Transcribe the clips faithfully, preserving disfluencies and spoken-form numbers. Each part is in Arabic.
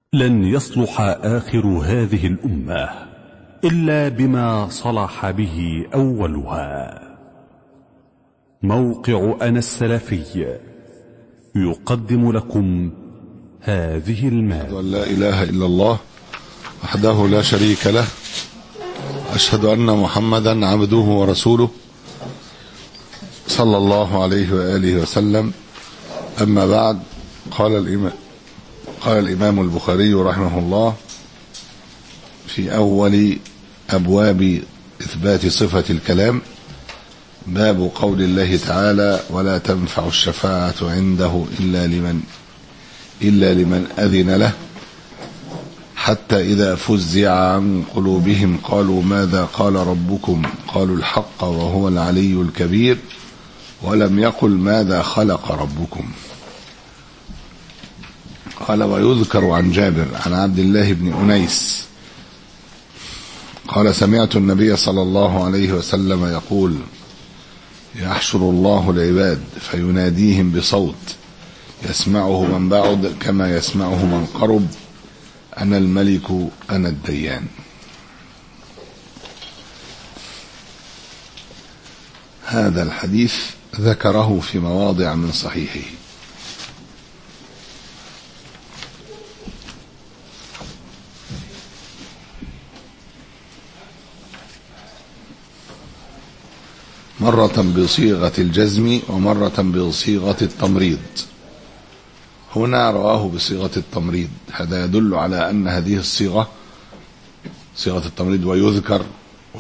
لن يصلح آخر هذه الأمة إلا بما صلح به أولها. موقع أنا السلفي يقدم لكم هذه المادة. أشهد أن لا إله إلا الله وحده لا شريك له، أشهد أن محمدا عبده ورسوله صلى الله عليه وآله وسلم. أما بعد، قال الإمام قال الإمام البخاري رحمه الله في أول أبواب إثبات صفة الكلام: باب قول الله تعالى: ولا تنفع الشفاعة عنده إلا لمن إلا لمن أذن له، حتى إذا فزع عن قلوبهم قالوا ماذا قال ربكم؟ قالوا الحق وهو العلي الكبير، ولم يقل ماذا خلق ربكم. قال: ويذكر عن جابر عن عبد الله بن أنيس قال: سمعت النبي صلى الله عليه وسلم يقول: يحشر الله العباد فيناديهم بصوت يسمعه من بعد كما يسمعه من قرب، أنا الملك أنا الديان. هذا الحديث ذكره في مواضع من صحيحه. مرة بصيغة الجزم ومرة بصيغة التمريض. هنا رواه بصيغة التمريض، هذا يدل على أن هذه الصيغة صيغة التمريض ويذكر و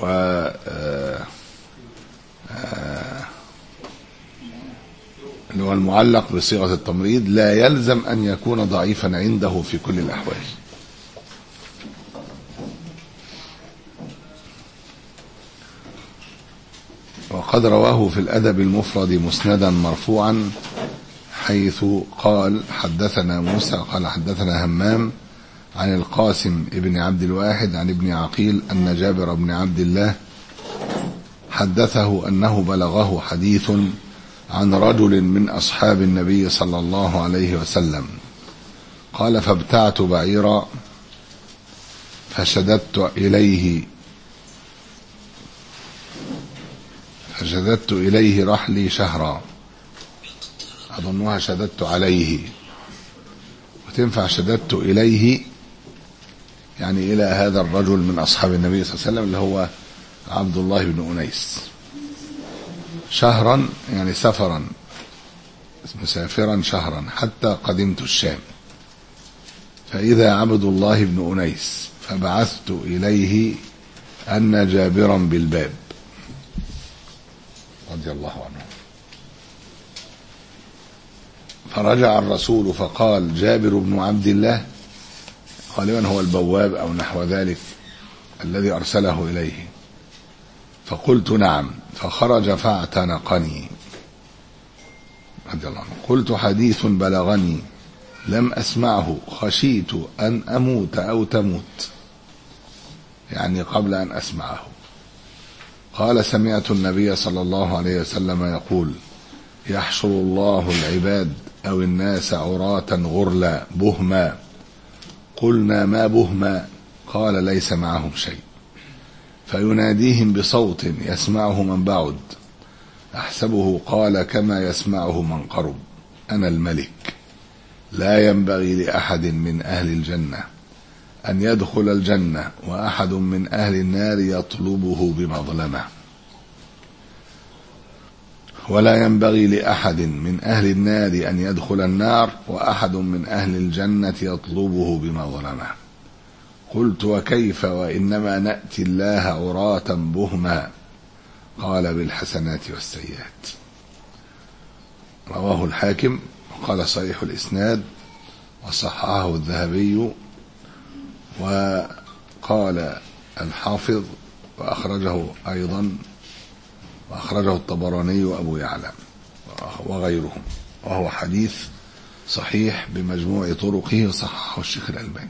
اللي هو المعلق بصيغة التمريض لا يلزم أن يكون ضعيفا عنده في كل الأحوال. وقد رواه في الأدب المفرد مسندا مرفوعا، حيث قال: حدثنا موسى قال حدثنا همام عن القاسم ابن عبد الواحد عن ابن عقيل أن جابر بن عبد الله حدثه أنه بلغه حديث عن رجل من أصحاب النبي صلى الله عليه وسلم قال: فابتعت بعيرا فشددت إليه فشددت إليه رحلي شهرا. أظنها شددت عليه، وتنفع شددت إليه يعني إلى هذا الرجل من أصحاب النبي صلى الله عليه وسلم اللي هو عبد الله بن أنيس. شهرا يعني سفرا، مسافرا شهرا حتى قدمت الشام، فإذا عبد الله بن أنيس فبعثت إليه أن جابرا بالباب رضي الله عنه، فرجع الرسول فقال: جابر بن عبد الله، غالبا هو البواب أو نحو ذلك الذي أرسله إليه. فقلت: نعم. فخرج فاعتنقني رضي الله عنه. قلت: حديث بلغني لم أسمعه، خشيت أن أموت أو تموت، يعني قبل أن أسمعه. قال: سمعت النبي صلى الله عليه وسلم يقول: يحشر الله العباد أو الناس عراة غرلا بهما. قلنا: ما بهما؟ قال: ليس معهم شيء، فيناديهم بصوت يسمعه من بعد، أحسبه قال كما يسمعه من قرب، أنا الملك، لا ينبغي لأحد من أهل الجنة أن يدخل الجنة وأحد من أهل النار يطلبه بمظلمة، ولا ينبغي لأحد من أهل النار أن يدخل النار وأحد من أهل الجنة يطلبه بمظلمة. قلت: وكيف وإنما نأتي الله عراة بهما؟ قال: بالحسنات والسيئات. رواه الحاكم وقال صحيح الإسناد وصححه الذهبي، وقال الحافظ وأخرجه أيضا وأخرجه الطبراني وأبو يعلى وغيرهم، وهو حديث صحيح بمجموع طرقه وصححه الشيخ الألباني.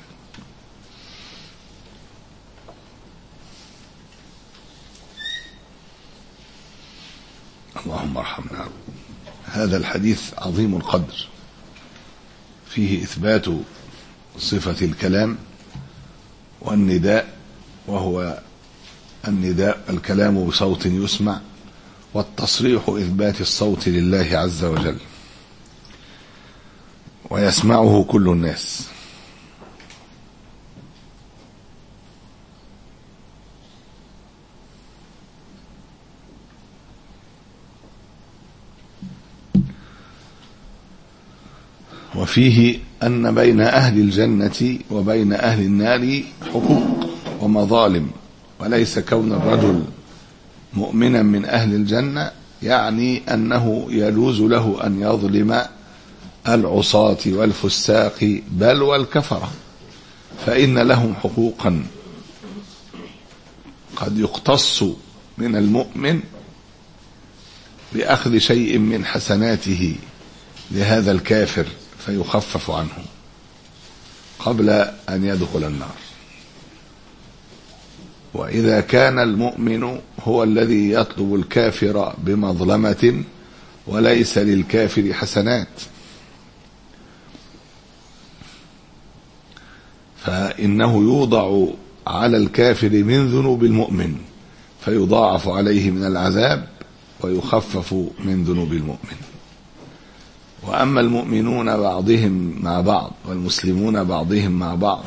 اللهم ارحمنا. هذا الحديث عظيم القدر، فيه إثبات صفة الكلام والنداء، وهو النداء الكلام بصوت يسمع، والتصريح إثبات الصوت لله عز وجل ويسمعه كل الناس. وفيه أن بين أهل الجنة وبين أهل النار حقوق ومظالم، وليس كون الرجل مؤمنا من أهل الجنة يعني أنه يجوز له أن يظلم العصاة والفساق بل والكفرة، فإن لهم حقوقا قد يقتص من المؤمن بأخذ شيء من حسناته لهذا الكافر فيخفف عنه قبل أن يدخل النار. وإذا كان المؤمن هو الذي يطلب الكافر بمظلمة وليس للكافر حسنات، فإنه يوضع على الكافر من ذنوب المؤمن فيضاعف عليه من العذاب ويخفف من ذنوب المؤمن. وأما المؤمنون بعضهم مع بعض والمسلمون بعضهم مع بعض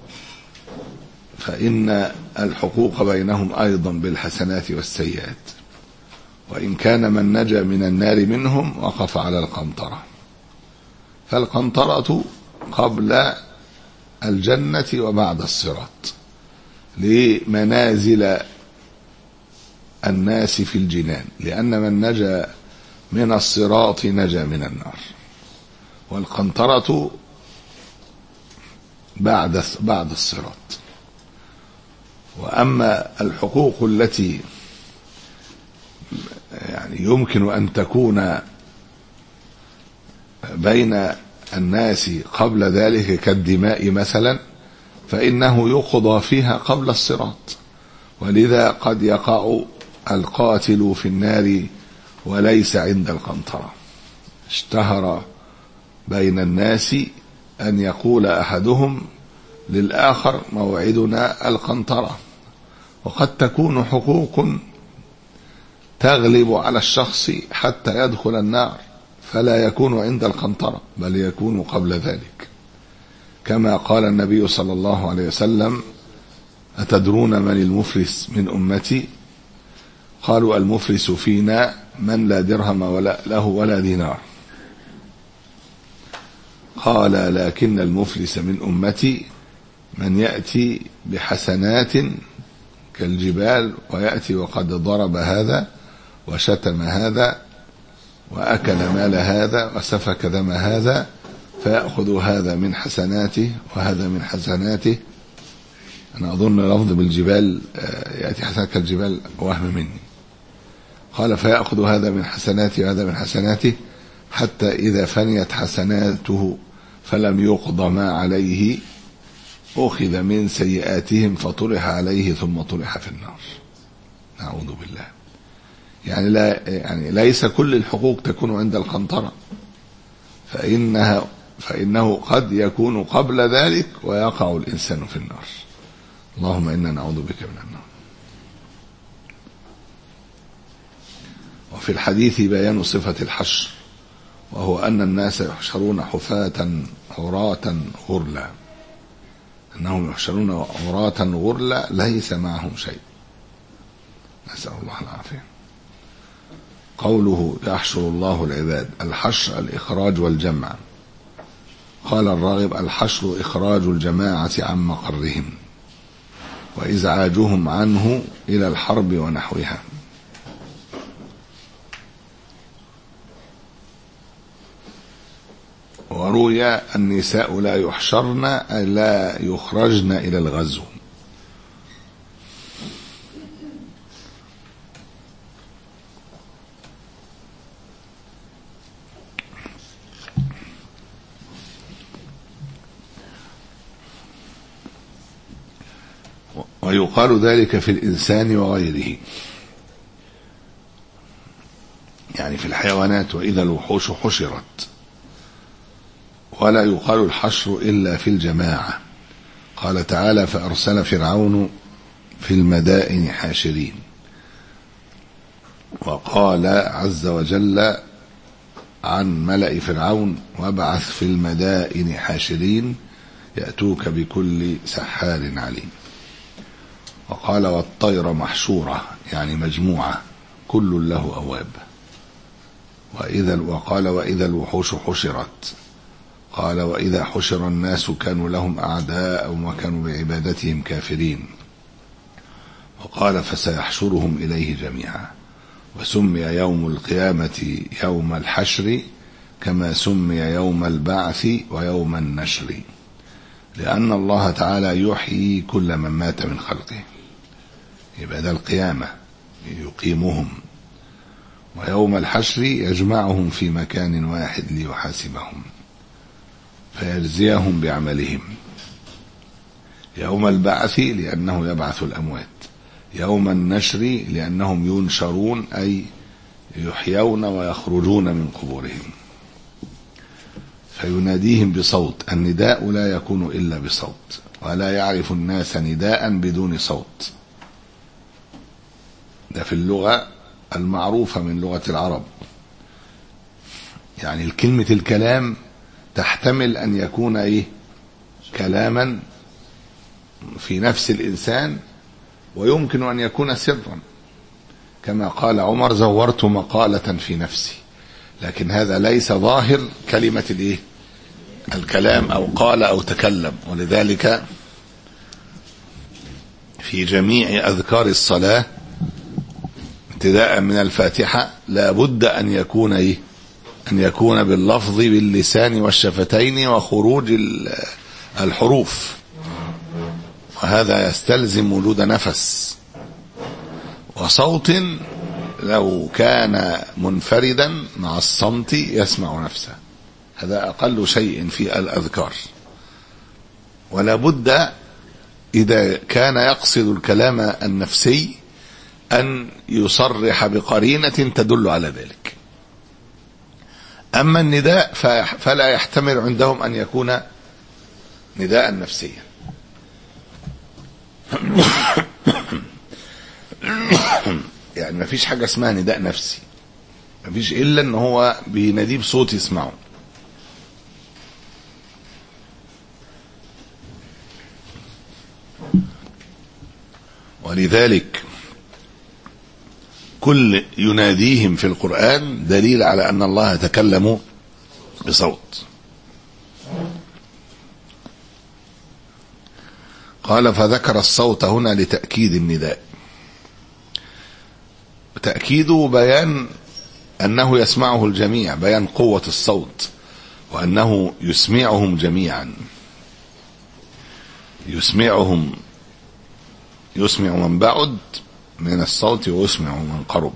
فإن الحقوق بينهم أيضا بالحسنات والسيئات، وإن كان من نجا من النار منهم وقف على القنطرة، فالقنطرة قبل الجنة وبعد الصراط لمنازل الناس في الجنان، لأن من نجا من الصراط نجا من النار، والقنطرة بعد بعد الصراط. وأما الحقوق التي يعني يمكن أن تكون بين الناس قبل ذلك كالدماء مثلا، فإنه يقضى فيها قبل الصراط، ولذا قد يقع القاتل في النار وليس عند القنطرة. اشتهر بين الناس أن يقول أحدهم للآخر موعدنا القنطرة، وقد تكون حقوق تغلب على الشخص حتى يدخل النار فلا يكون عند القنطرة بل يكون قبل ذلك، كما قال النبي صلى الله عليه وسلم: أتدرون من المفلس من أمتي؟ قالوا: المفلس فينا من لا درهم ولا له ولا دينار. قال: لكن المفلس من أمتي من يأتي بحسنات كالجبال ويأتي وقد ضرب هذا وشتم هذا وأكل مال هذا وسفك دم هذا، فيأخذ هذا من حسناته وهذا من حسناته. أنا أظن لفظ بالجبال يأتي حسنات كالجبال وهم مني. قال: فيأخذ هذا من حسناته وهذا من حسناته حتى إذا فنيت حسناته فلم يقض ما عليه أخذ من سيئاتهم فطرح عليه ثم طرح في النار. نعوذ بالله. يعني لا يعني ليس كل الحقوق تكون عند القنطرة، فإنها فإنه قد يكون قبل ذلك ويقع الإنسان في النار. اللهم إنا نعوذ بك من النار. وفي الحديث بيان صفة الحشر، وهو أن الناس يحشرون حفاة عراة غرلا، أنهم يحشرون عراة غرلا ليس معهم شيء، نسأل الله العافية. قوله يحشر الله العباد، الحشر الإخراج والجمع. قال الراغب: الحشر إخراج الجماعة عن مقرهم وإزعاجهم عنه إلى الحرب ونحوها. وروي النساء لا يحشرن لا يخرجن إلى الغزو. ويقال ذلك في الإنسان وغيره، يعني في الحيوانات: وإذا الوحوش حشرت. ولا يقال الحشر إلا في الجماعة. قال تعالى: فأرسل فرعون في المدائن حاشرين. وقال عز وجل عن ملأ فرعون: وابعث في المدائن حاشرين يأتوك بكل سحار عليم. وقال: والطير محشورة، يعني مجموعة، كل له أواب. وإذا وقال: وإذا الوحوش حشرت. قال: وإذا حشر الناس كانوا لهم أعداء وكانوا بعبادتهم كافرين. وقال: فسيحشرهم إليه جميعا. وسمي يوم القيامة يوم الحشر كما سمي يوم البعث ويوم النشر، لأن الله تعالى يحيي كل من مات من خلقه، يبقى ده القيامة يقيمهم. ويوم الحشر يجمعهم في مكان واحد ليحاسبهم فيجزيهم بعملهم. يوم البعث لأنه يبعث الأموات. يوم النشر لأنهم ينشرون، أي يحيون ويخرجون من قبورهم. فيناديهم بصوت. النداء لا يكون إلا بصوت، ولا يعرف الناس نداء بدون صوت. ده في اللغة المعروفة من لغة العرب، يعني الكلمة الكلام تحتمل أن يكون إيه؟ كلاما في نفس الإنسان، ويمكن أن يكون سرا، كما قال عمر: زورت مقالة في نفسي. لكن هذا ليس ظاهر كلمة الإيه؟ الكلام، أو قال أو تكلم. ولذلك في جميع أذكار الصلاة ابتداء من الفاتحة لا بد أن يكون إيه؟ أن يكون باللفظ باللسان والشفتين وخروج الحروف، وهذا يستلزم وجود نفس وصوت. لو كان منفردا مع الصمت يسمع نفسه، هذا أقل شيء في الأذكار. ولا بد إذا كان يقصد الكلام النفسي أن يصرح بقرينة تدل على ذلك. أما النداء فلا يحتمل عندهم أن يكون نداء نفسيا. يعني ما فيش حاجة اسمها نداء نفسي، ما فيش إلا أن هو بيناديه بصوت يسمعه. ولذلك كل يناديهم في القرآن دليل على أن الله تكلم بصوت. قال: فذكر الصوت هنا لتأكيد النداء، تأكيده بيان أنه يسمعه الجميع، بيان قوة الصوت، وأنه يسمعهم جميعا، يسمعهم، يسمع من بعد من الصوت ويسمع من قرب.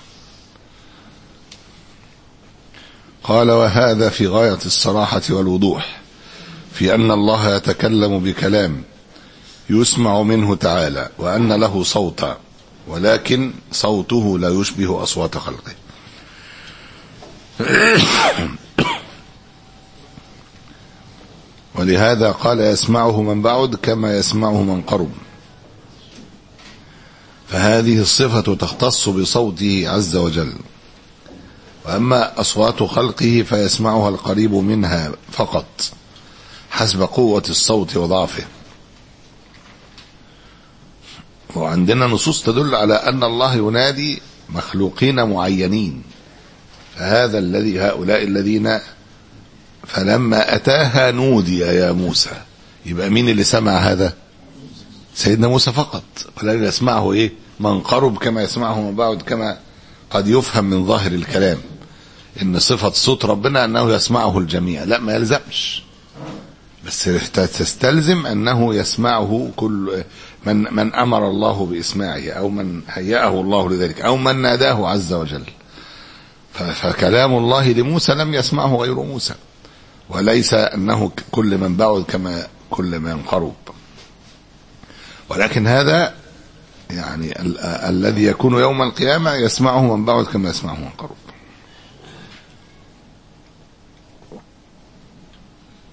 قال: وهذا في غاية الصراحة والوضوح في أن الله يتكلم بكلام يسمع منه تعالى، وأن له صوتا، ولكن صوته لا يشبه أصوات خلقه. ولهذا قال: يسمعه من بعد كما يسمعه من قرب. فهذه الصفة تختص بصوته عز وجل. وأما أصوات خلقه فيسمعها القريب منها فقط حسب قوة الصوت وضعفه. وعندنا نصوص تدل على أن الله ينادي مخلوقين معينين. فهذا الذي هؤلاء الذين فلما أتاها نودي يا موسى، يبقى مين اللي سمع هذا؟ سيدنا موسى فقط، ولكن يسمعه إيه؟ من قرب كما يسمعه من بعد، كما قد يفهم من ظاهر الكلام إن صفة صوت ربنا أنه يسمعه الجميع. لا، ما يلزمش، بس تستلزم أنه يسمعه كل من من أمر الله بإسماعه، أو من هيأه الله لذلك، أو من ناداه عز وجل. فكلام الله لموسى لم يسمعه غير موسى، وليس أنه كل من بعد كما كل من قرب. ولكن هذا يعني ال الذي يكون يوم القيامة يسمعه من بعد كما يسمعه من قرب.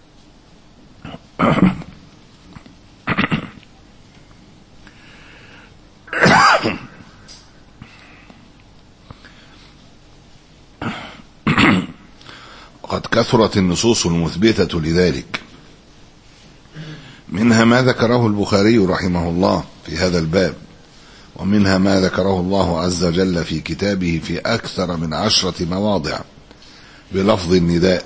وقد كثرت النصوص المثبتة لذلك، منها ما ذكره البخاري رحمه الله في هذا الباب، ومنها ما ذكره الله عز وجل في كتابه في أكثر من عشرة مواضع بلفظ النداء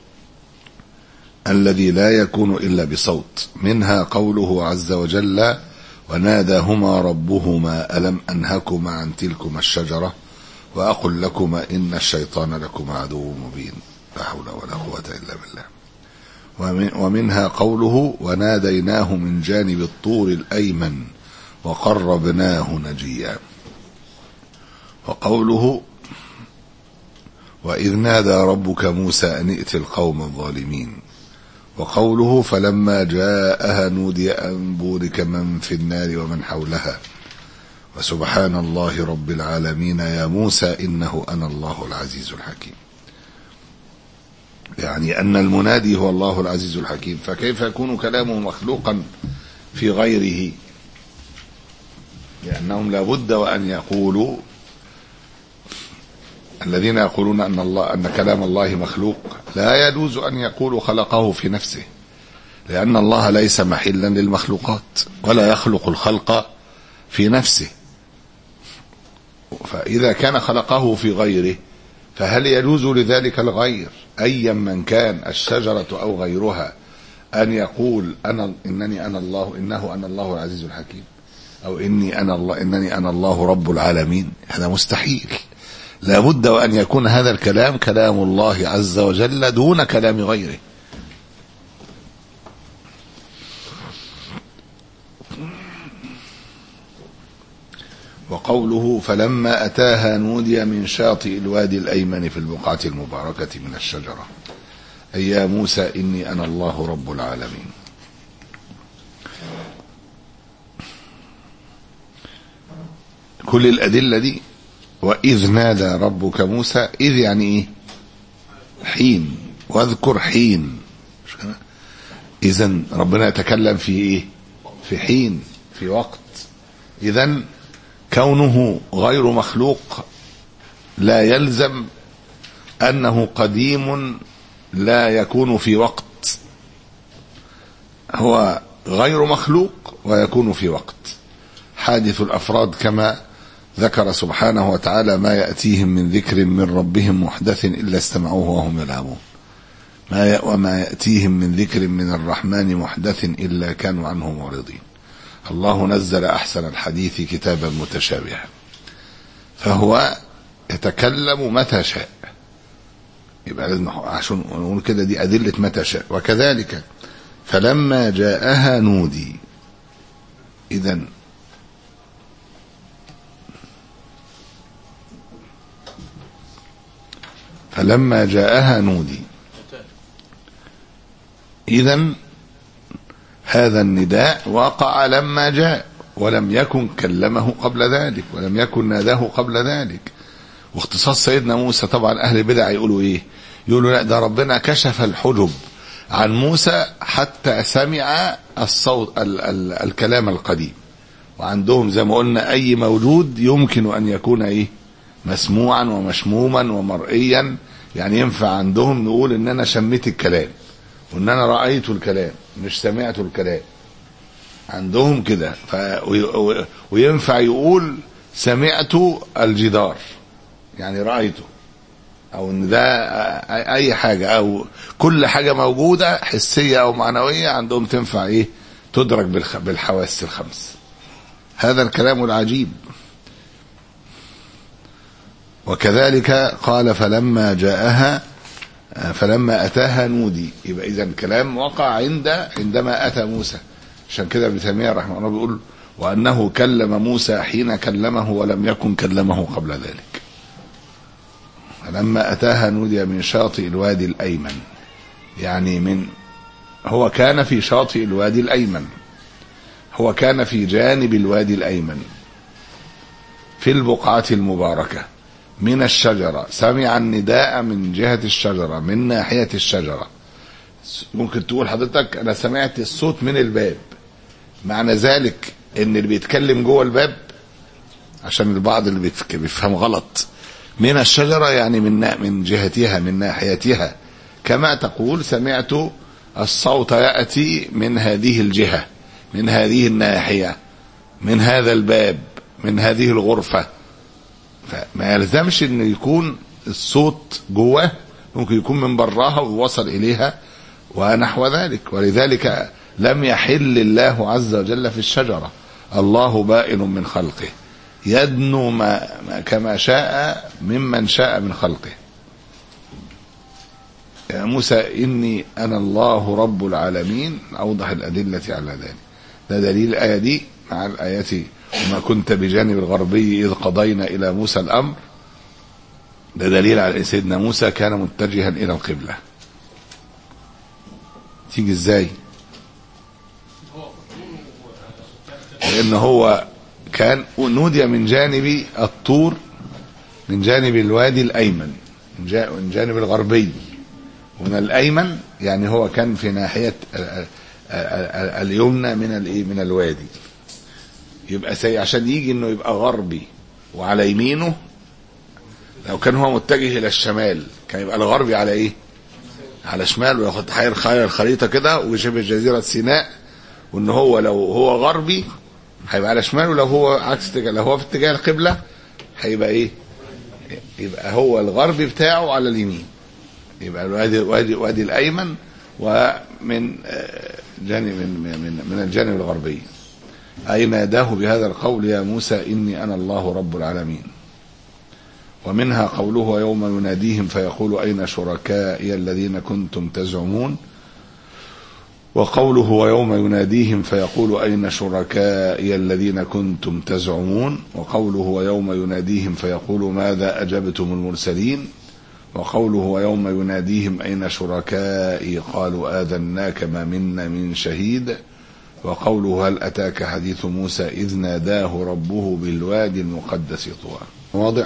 الذي لا يكون إلا بصوت. منها قوله عز وجل: وناداهما ربهما ألم أنهكما عن تلكما الشجرة وأقل لكما إن الشيطان لكما عدو مبين. لا حول ولا قوة إلا بالله. ومنها قوله: وناديناه من جانب الطور الأيمن وقربناه نجيا. وقوله: وإذ نادى ربك موسى أن ائت القوم الظالمين. وقوله: فلما جاءها نودي أن بورك من في النار ومن حولها وسبحان الله رب العالمين يا موسى إنه أنا الله العزيز الحكيم. يعني أن المنادي هو الله العزيز الحكيم، فكيف يكون كلامه مخلوقا في غيره؟ لأنهم لا بد وأن يقولوا، الذين يقولون أن الله أن كلام الله مخلوق لا يجوز أن يقولوا خلقه في نفسه، لأن الله ليس محلا للمخلوقات ولا يخلق الخلق في نفسه. فإذا كان خلقه في غيره فهل يجوز لذلك الغير أيا من كان الشجرة أو غيرها أن يقول أنا إنني أنا الله إنه أنا الله العزيز الحكيم، أو إني أنا الله إنني أنا الله رب العالمين؟ هذا مستحيل. لا بد وأن يكون هذا الكلام كلام الله عز وجل دون كلام غيره. وقوله: فلما أتاها نودي من شاطئ الوادي الأيمن في البقعة المباركة من الشجرة أي يا موسى إني أنا الله رب العالمين. كل الأدلة دي. وإذ نادى ربك موسى، إذ يعني إيه؟ حين، واذكر حين. إذن ربنا يتكلم في إيه؟ في حين، في وقت. إذن كونه غير مخلوق لا يلزم أنه قديم لا يكون في وقت، هو غير مخلوق ويكون في وقت. حادث الأفراد كما ذكر سبحانه وتعالى: ما يأتيهم من ذكر من ربهم محدث إلا استمعوه وهم يلعبون. ما وما يأتيهم من ذكر من الرحمن محدث إلا كانوا عنه معرضين. الله نزل أحسن الحديث كتابا متشابها، فهو يتكلم متى شاء. يبقى لازم عشان نقول كده دي أدلة متى شاء. وكذلك فلما جاءها نودي، إذن فلما جاءها نودي، إذن هذا النداء وقع لما جاء، ولم يكن كلمه قبل ذلك، ولم يكن ناداه قبل ذلك. واختصاص سيدنا موسى، طبعا أهل البدع يقولوا إيه؟ يقولوا لا، ده ربنا كشف الحجب عن موسى حتى سمع الصوت ال ال الكلام القديم. وعندهم زي ما قلنا أي موجود يمكن أن يكون إيه؟ مسموعا ومشموما ومرئيا. يعني ينفع عندهم نقول إن أنا شميت الكلام وإن أنا رأيت الكلام مش سمعت الكلام. عندهم كده. وينفع يقول سمعت الجدار، يعني رأيته، أو إن ده أي حاجة أو كل حاجة موجودة حسية أو معنوية عندهم تنفع إيه؟ تدرك بالحواس الخمس. هذا الكلام العجيب. وكذلك قال فلما جاءها فلما أتاها نودي، يبقى إذا الكلام وقع عند عندما أتى موسى. عشان كده ابن تيمية رحمه الله بيقول وأنه كلم موسى حين كلمه ولم يكن كلمه قبل ذلك. فلما أتاها نودي من شاطئ الوادي الأيمن، يعني من هو كان في شاطئ الوادي الأيمن، هو كان في جانب الوادي الأيمن في البقعة المباركة من الشجرة، سمع النداء من جهة الشجرة من ناحية الشجرة. ممكن تقول حضرتك انا سمعت الصوت من الباب، معنى ذلك ان اللي بيتكلم جوه الباب، عشان البعض اللي بيفهم غلط، من الشجرة يعني من من جهتها من ناحيتها، كما تقول سمعت الصوت يأتي من هذه الجهة، من هذه الناحية، من هذا الباب، من هذه الغرفة. فما يلزمش ان يكون الصوت جواه، ممكن يكون من براها ووصل اليها ونحو ذلك. ولذلك لم يحل الله عز وجل في الشجرة، الله بائن من خلقه يدنو ما كما شاء ممن شاء من خلقه. يا موسى إني أنا الله رب العالمين، أوضح الأدلة على ذلك. ده دليل الآية دي مع الآيات وما كنت بجانب الغربي إذ قضينا إلى موسى الأمر، ده دليل على سيدنا موسى كان متجها إلى القبلة. تيجي إزاي؟ لأن هو كان نودي من جانب الطور، من جانب الوادي الأيمن، من جانب الغربي، ومن الأيمن يعني هو كان في ناحية اليمنى من الايه من الوادي. يبقى سي عشان يجي انه يبقى غربي وعلى يمينه، لو كان هو متجه الى الشمال كان يبقى الغربي على ايه؟ على شمال، وياخد حير خير الخريطة كده وشبه جزيرة سيناء، وان هو لو هو غربي هيبقى على شمال، ولو هو عكس اتجاه، لو هو في اتجاه القبلة هيبقى ايه؟ يبقى هو الغربي بتاعه على اليمين، يبقى الوادي وادي وادي الايمن ومن جانب من من من الجانب الغربي. اي ناداه بهذا القول يا موسى اني انا الله رب العالمين. ومنها قوله يوم يناديهم فيقول اين شركائي الذين كنتم تزعمون، وقوله ويوم يناديهم فيقول أين شركائي الذين كنتم تزعمون، وقوله ويوم يناديهم فيقول ماذا أجبتم المرسلين، وقوله ويوم يناديهم أين شركائي قالوا آذناك ما منا من شهيد، وقوله هل أتاك حديث موسى إذ ناداه ربه بالوادي المقدس طوى. واضح؟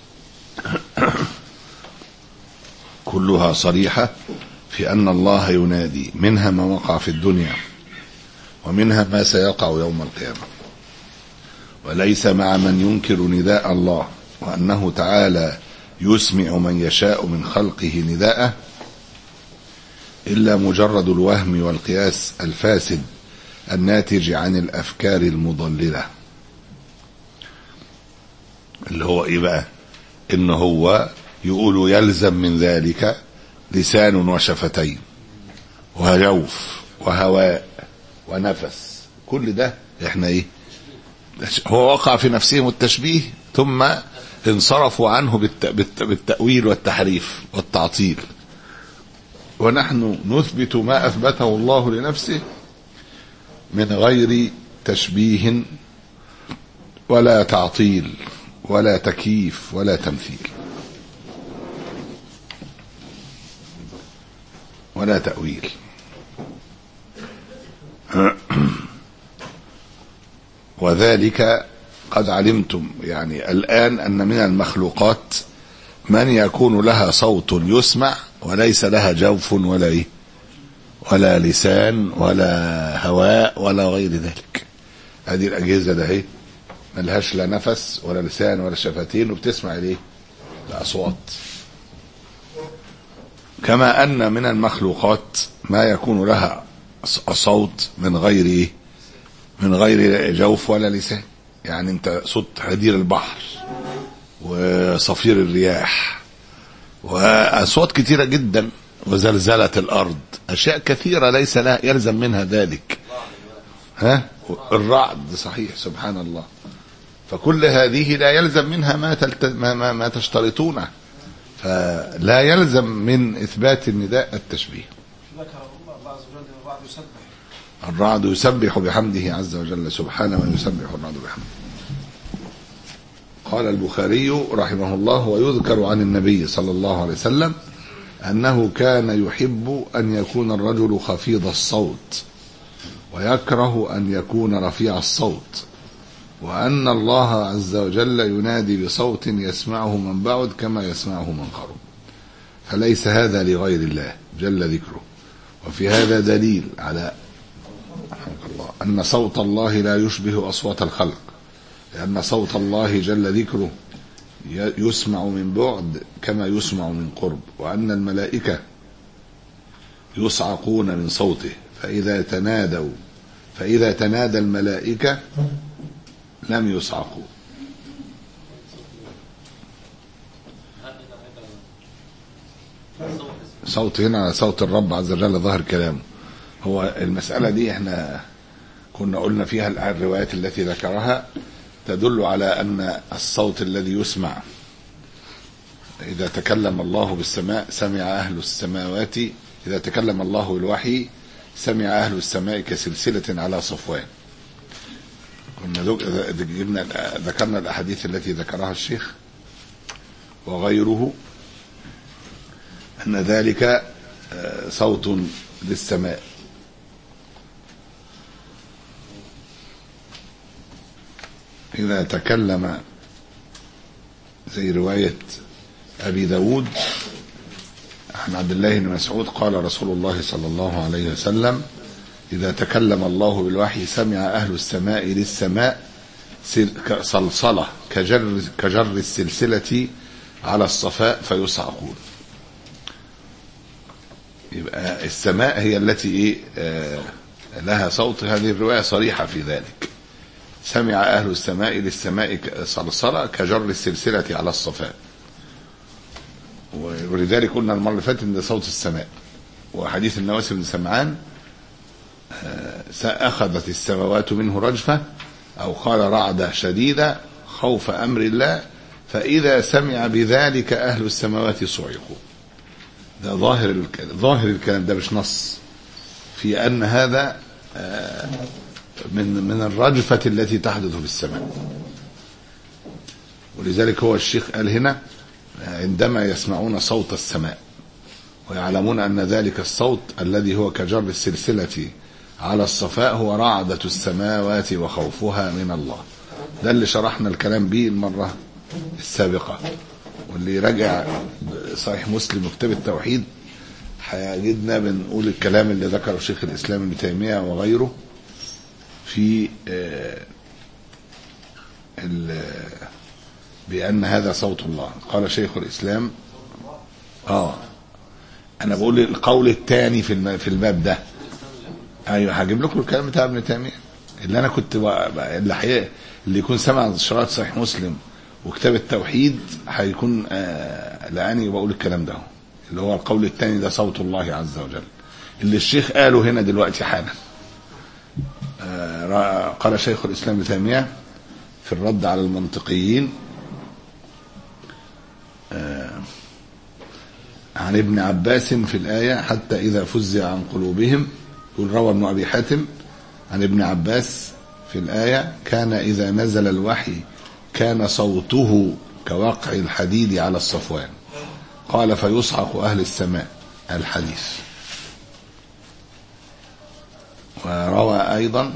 كلها صريحة في أن الله ينادي، منها ما وقع في الدنيا ومنها ما سيقع يوم القيامة. وليس مع من ينكر نداء الله وأنه تعالى يسمع من يشاء من خلقه نداءه إلا مجرد الوهم والقياس الفاسد الناتج عن الأفكار المضللة، اللي هو إيه بقى؟ إنه هو يقول يلزم من ذلك لسان وشفتين وجوف وهواء ونفس، كل ده احنا ايه؟ هو وقع في نفسهم التشبيه ثم انصرفوا عنه بالت... بالت... بالتأويل والتحريف والتعطيل، ونحن نثبت ما أثبته الله لنفسه من غير تشبيه ولا تعطيل ولا تكييف ولا تمثيل ولا تأويل. وذلك قد علمتم يعني الآن أن من المخلوقات من يكون لها صوت يسمع وليس لها جوف ولا إيه ولا لسان ولا هواء ولا غير ذلك. هذه الأجهزة ده هي ملهاش لا نفس ولا لسان ولا شفتين وبتسمع ليه الأصوات. كما أن من المخلوقات ما يكون لها صوت من غير إيه من غير جوف ولا لسان، يعني انت صوت هدير البحر وصفير الرياح واصوات كثيره جدا وزلزله الارض، اشياء كثيره ليس لها يلزم منها ذلك. ها الرعد صحيح سبحان الله. فكل هذه لا يلزم منها ما تلت... ما, ما, ما تشترطونه، فلا يلزم من اثبات النداء التشبيه. الرعد يسبح بحمده عز وجل، سبحانه من يسبح الرعد بحمده. قال البخاري رحمه الله ويذكر عن النبي صلى الله عليه وسلم أنه كان يحب أن يكون الرجل خفيض الصوت ويكره أن يكون رفيع الصوت، وأن الله عز وجل ينادي بصوت يسمعه من بعد كما يسمعه من قرب، فليس هذا لغير الله جل ذكره، وفي هذا دليل على الله أن صوت الله لا يشبه أصوات الخلق، لأن صوت الله جل ذكره يسمع من بعد كما يسمع من قرب، وأن الملائكة يصعقون من صوته، فإذا تنادوا فإذا تنادى الملائكة لم يصعقوا. صوت هنا صوت الرب عز وجل ظاهر كلامه. هو المسألة دي احنا كنا قلنا فيها الروايات التي ذكرها تدل على أن الصوت الذي يسمع إذا تكلم الله بالسماء سمع أهل السماوات، إذا تكلم الله بالوحي سمع أهل السماء كسلسلة على صفوان. كنا ذكرنا الأحاديث التي ذكرها الشيخ وغيره أن ذلك صوت للسماء. إذا تكلم زي رواية أبي داود عن عبد الله بن مسعود قال رسول الله صلى الله عليه وسلم: إذا تكلم الله بالوحي سمع أهل السماء للسماء صلصلة كجر, كجر السلسلة على الصفاء فيصعقون. يبقى السماء هي التي إيه آه لها صوت. هذه الرواية صريحة في ذلك. سمع أهل السماء للسماء صلصلة كجر السلسلة على الصفاء. ولذلك قلنا المرة اللي فاتت ان صوت السماء. وحديث النواس بن سمعان أخذت السماوات منه رجفة، أو قال رعدة شديدة خوف أمر الله، فإذا سمع بذلك أهل السماوات صعقوا. ده ظاهر الكلام. ظاهر الكلام ده مش نص في أن هذا من من الرجفة التي تحدث في السماء. ولذلك هو الشيخ قال هنا: عندما يسمعون صوت السماء ويعلمون أن ذلك الصوت الذي هو كجر السلسلة على الصفاء هو رعدة السماوات وخوفها من الله. ده اللي شرحنا الكلام به المرة السابقة، واللي رجع صحيح مسلم وكتاب التوحيد هيجدنا بنقول الكلام اللي ذكره شيخ الإسلام ابن تيمية وغيره في بأن هذا صوت الله. قال شيخ الإسلام آه أنا بقول القول الثاني في في الباب ده. أيوه هجيب لكم الكلام بتاع ابن تيمية اللي أنا كنت اللي حقيقة اللي يكون سمع شرائط صحيح مسلم وكتاب التوحيد هيكون آه لأني بقول الكلام ده اللي هو القول الثاني ده صوت الله عز وجل اللي الشيخ قاله هنا دلوقتي حالا. آه قال شيخ الإسلام ابن تيمية في الرد على المنطقيين آه عن ابن عباس في الآية: حتى إذا فزع عن قلوبهم. يقول روى ابن أبي حاتم عن ابن عباس في الآية: كان إذا نزل الوحي كان صوته كوقع الحديد على الصفوان. قال: فيصعق أهل السماء. الحديث. وروى أيضا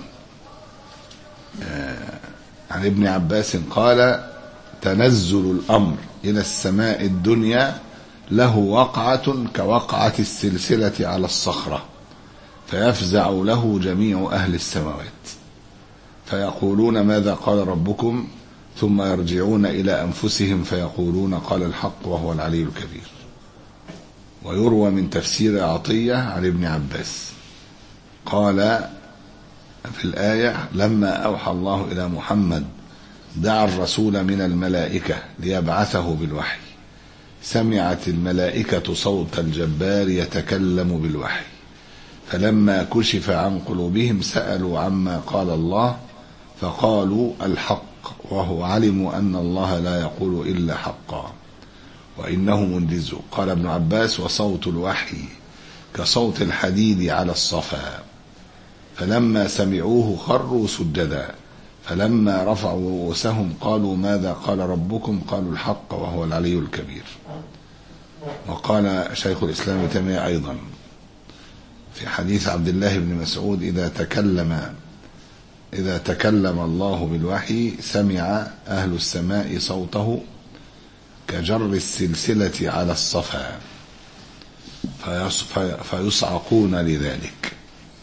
آه عن ابن عباس قال: تنزل الأمر إلى السماء الدنيا له وقعة كوقعة السلسلة على الصخرة، فيفزع له جميع أهل السماوات فيقولون: ماذا قال ربكم؟ ثم يرجعون إلى أنفسهم فيقولون: قال الحق وهو العلي الكبير. ويروى من تفسير عطية عن ابن عباس قال في الآية: لما أوحى الله إلى محمد دعا الرسول من الملائكة ليبعثه بالوحي، سمعت الملائكة صوت الجبار يتكلم بالوحي، فلما كشف عن قلوبهم سألوا عما قال الله فقالوا الحق، وهو علموا أن الله لا يقول إلا حقا وإنه منجز. قال ابن عباس: وصوت الوحي كصوت الحديد على الصفا، فلما سمعوه خروا سجدا، فلما رفعوا رؤوسهم قالوا: ماذا قال ربكم؟ قالوا الحق وهو العلي الكبير. وقال شيخ الإسلام ابن تيمية أيضا في حديث عبد الله بن مسعود: إذا تكلم إذا تكلم الله بالوحي سمع أهل السماء صوته كجر السلسلة على الصفا، فيصعقون لذلك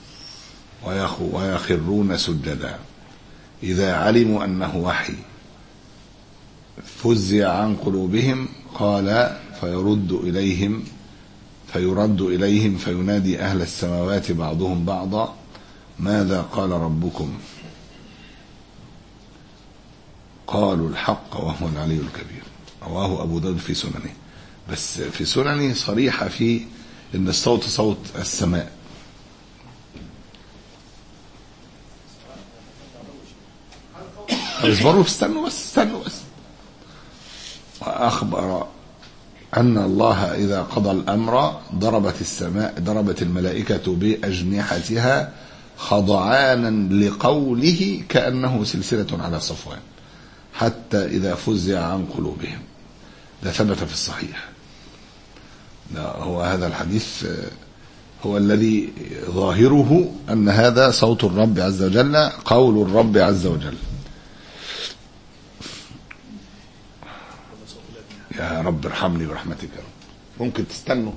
ويخرون سجدا إذا علموا أنه وحي. فزع عن قلوبهم قال فيرد إليهم فيرد إليهم فينادي أهل السماوات بعضهم بعضا ماذا قال ربكم؟ قالوا الحق وهو العلي الكبير. رواه أبو داود في سننه، بس في سننه صريحة في إن الصوت صوت السماء. اصبروا استنوا بس استنوا بس. وأخبر أن الله إذا قضى الأمر ضربت السماء ضربت الملائكة بأجنحتها خضعانا لقوله كأنه سلسلة على صفوان حتى إذا فزع عن قلوبهم. ده ثبت في الصحيح. هو هذا الحديث هو الذي ظاهره أن هذا صوت الرب عز وجل، قول الرب عز وجل. يا رب ارحمني برحمتك يا رب. ممكن تستنوا.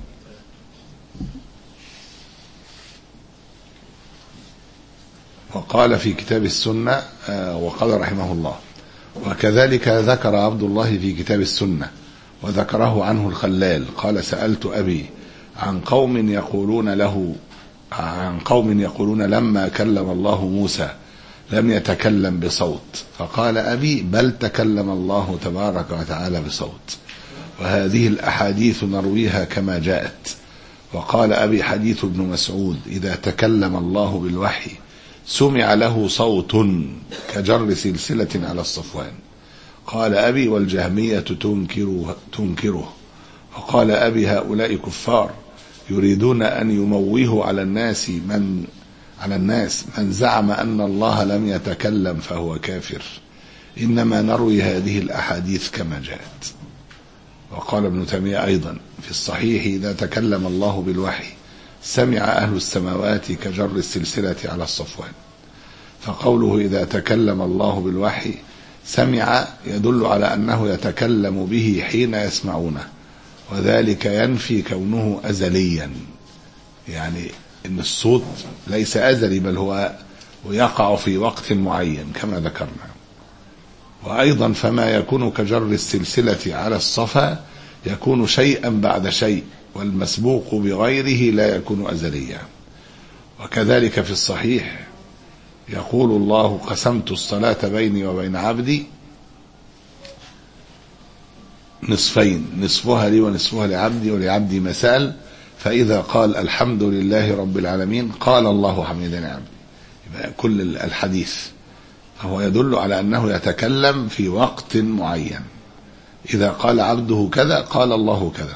وقال في كتاب السنة وقال رحمه الله وكذلك ذكر عبد الله في كتاب السنة وذكره عنه الخلال قال سألت أبي عن قوم يقولون له عن قوم يقولون لما كلم الله موسى لم يتكلم بصوت، فقال أبي بل تكلم الله تبارك وتعالى بصوت، وهذه الأحاديث نرويها كما جاءت. وقال أبي حديث ابن مسعود إذا تكلم الله بالوحي سمع له صوت كجر سلسلة على الصفوان. قال أبي والجهمية تنكره, تنكره. وقال أبي هؤلاء كفار يريدون أن يموهوا على الناس من على الناس من زعم أن الله لم يتكلم فهو كافر، إنما نروي هذه الأحاديث كما جاءت. وقال ابن تيمية أيضا في الصحيح إذا تكلم الله بالوحي سمع أهل السماوات كجر السلسلة على الصفوان. فقوله إذا تكلم الله بالوحي سمع يدل على أنه يتكلم به حين يسمعونه، وذلك ينفي كونه أزليا، يعني إن الصوت ليس أزلي بل هو يقع في وقت معين كما ذكرنا. وأيضا فما يكون كجر السلسلة على الصفا يكون شيئا بعد شيء، والمسبوق بغيره لا يكون أزليا. وكذلك في الصحيح يقول الله قسمت الصلاة بيني وبين عبدي نصفين نصفها لي ونصفها لعبدي ولعبدي ما سأل، فإذا قال الحمد لله رب العالمين قال الله حمدني عبدي. يبقى كل الحديث فهو يدل على أنه يتكلم في وقت معين، إذا قال عبده كذا قال الله كذا.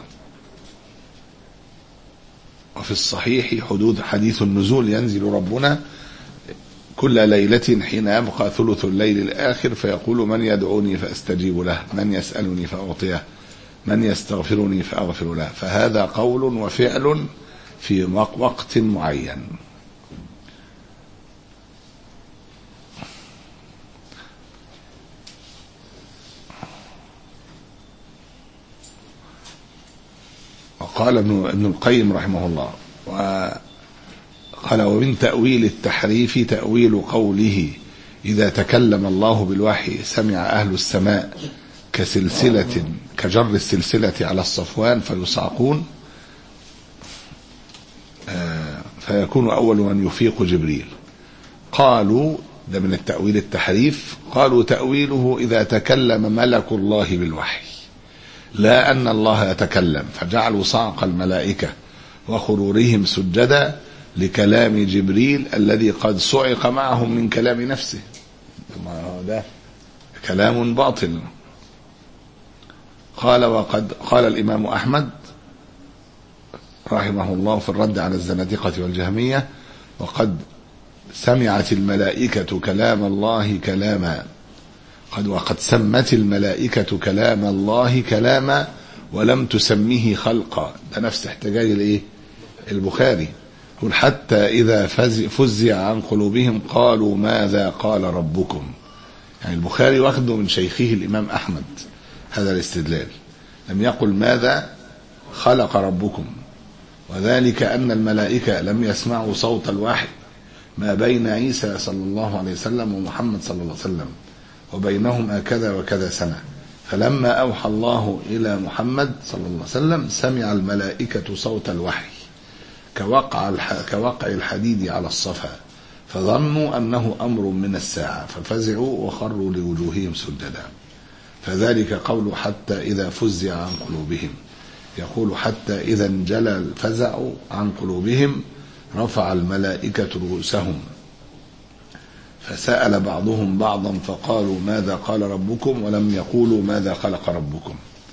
وفي الصحيح حدود حديث النزول ينزل ربنا كل ليلة حين يبقى ثلث الليل الآخر فيقول من يدعوني فأستجيب له، من يسألني فأعطيه، من يستغفرني فأغفر له. فهذا قول وفعل في وقت معين. وقال ابن القيم رحمه الله قال ومن تأويل التحريف تأويل قوله إذا تكلم الله بالوحي سمع أهل السماء كسلسلة كجر السلسلة على الصفوان فيصعقون، فيكون أول من يفيق جبريل. قالوا ده من التأويل التحريف، قالوا تأويله إذا تكلم ملك الله بالوحي، لا أن الله يتكلم، فجعلوا صعق الملائكة وخرورهم سجدا لكلام جبريل الذي قد صعق معهم من كلام نفسه. ده كلام باطل. قال وقد قال الإمام أحمد رحمه الله في الرد على الزنادقة والجهمية وقد سمعت الملائكة كلام الله كلاما قد وقد سمت الملائكة كلام الله كلاما ولم تسميه خلقا. ده نفس احتجاج الايه البخاري، يقول حتى إذا فزع عن قلوبهم قالوا ماذا قال ربكم. يعني البخاري واخده من شيخه الإمام أحمد هذا الاستدلال، لم يقل ماذا خلق ربكم، وذلك أن الملائكة لم يسمعوا صوت الوحي ما بين عيسى صلى الله عليه وسلم ومحمد صلى الله عليه وسلم، وبينهما كذا وكذا سنة. فلما أوحى الله إلى محمد صلى الله عليه وسلم سمع الملائكة صوت الوحي كوقع كوقع الحديد على الصفا، فظنوا أنه أمر من الساعة ففزعوا وخروا لوجوههم سجدا. فذلك قول حتى إذا فزع عن قلوبهم، يقول حتى إذا انجلى الفزع عن قلوبهم رفع الملائكة رؤوسهم فسأل بعضهم بعضا فقالوا ماذا قال ربكم، ولم يقولوا ماذا خلق ربكم.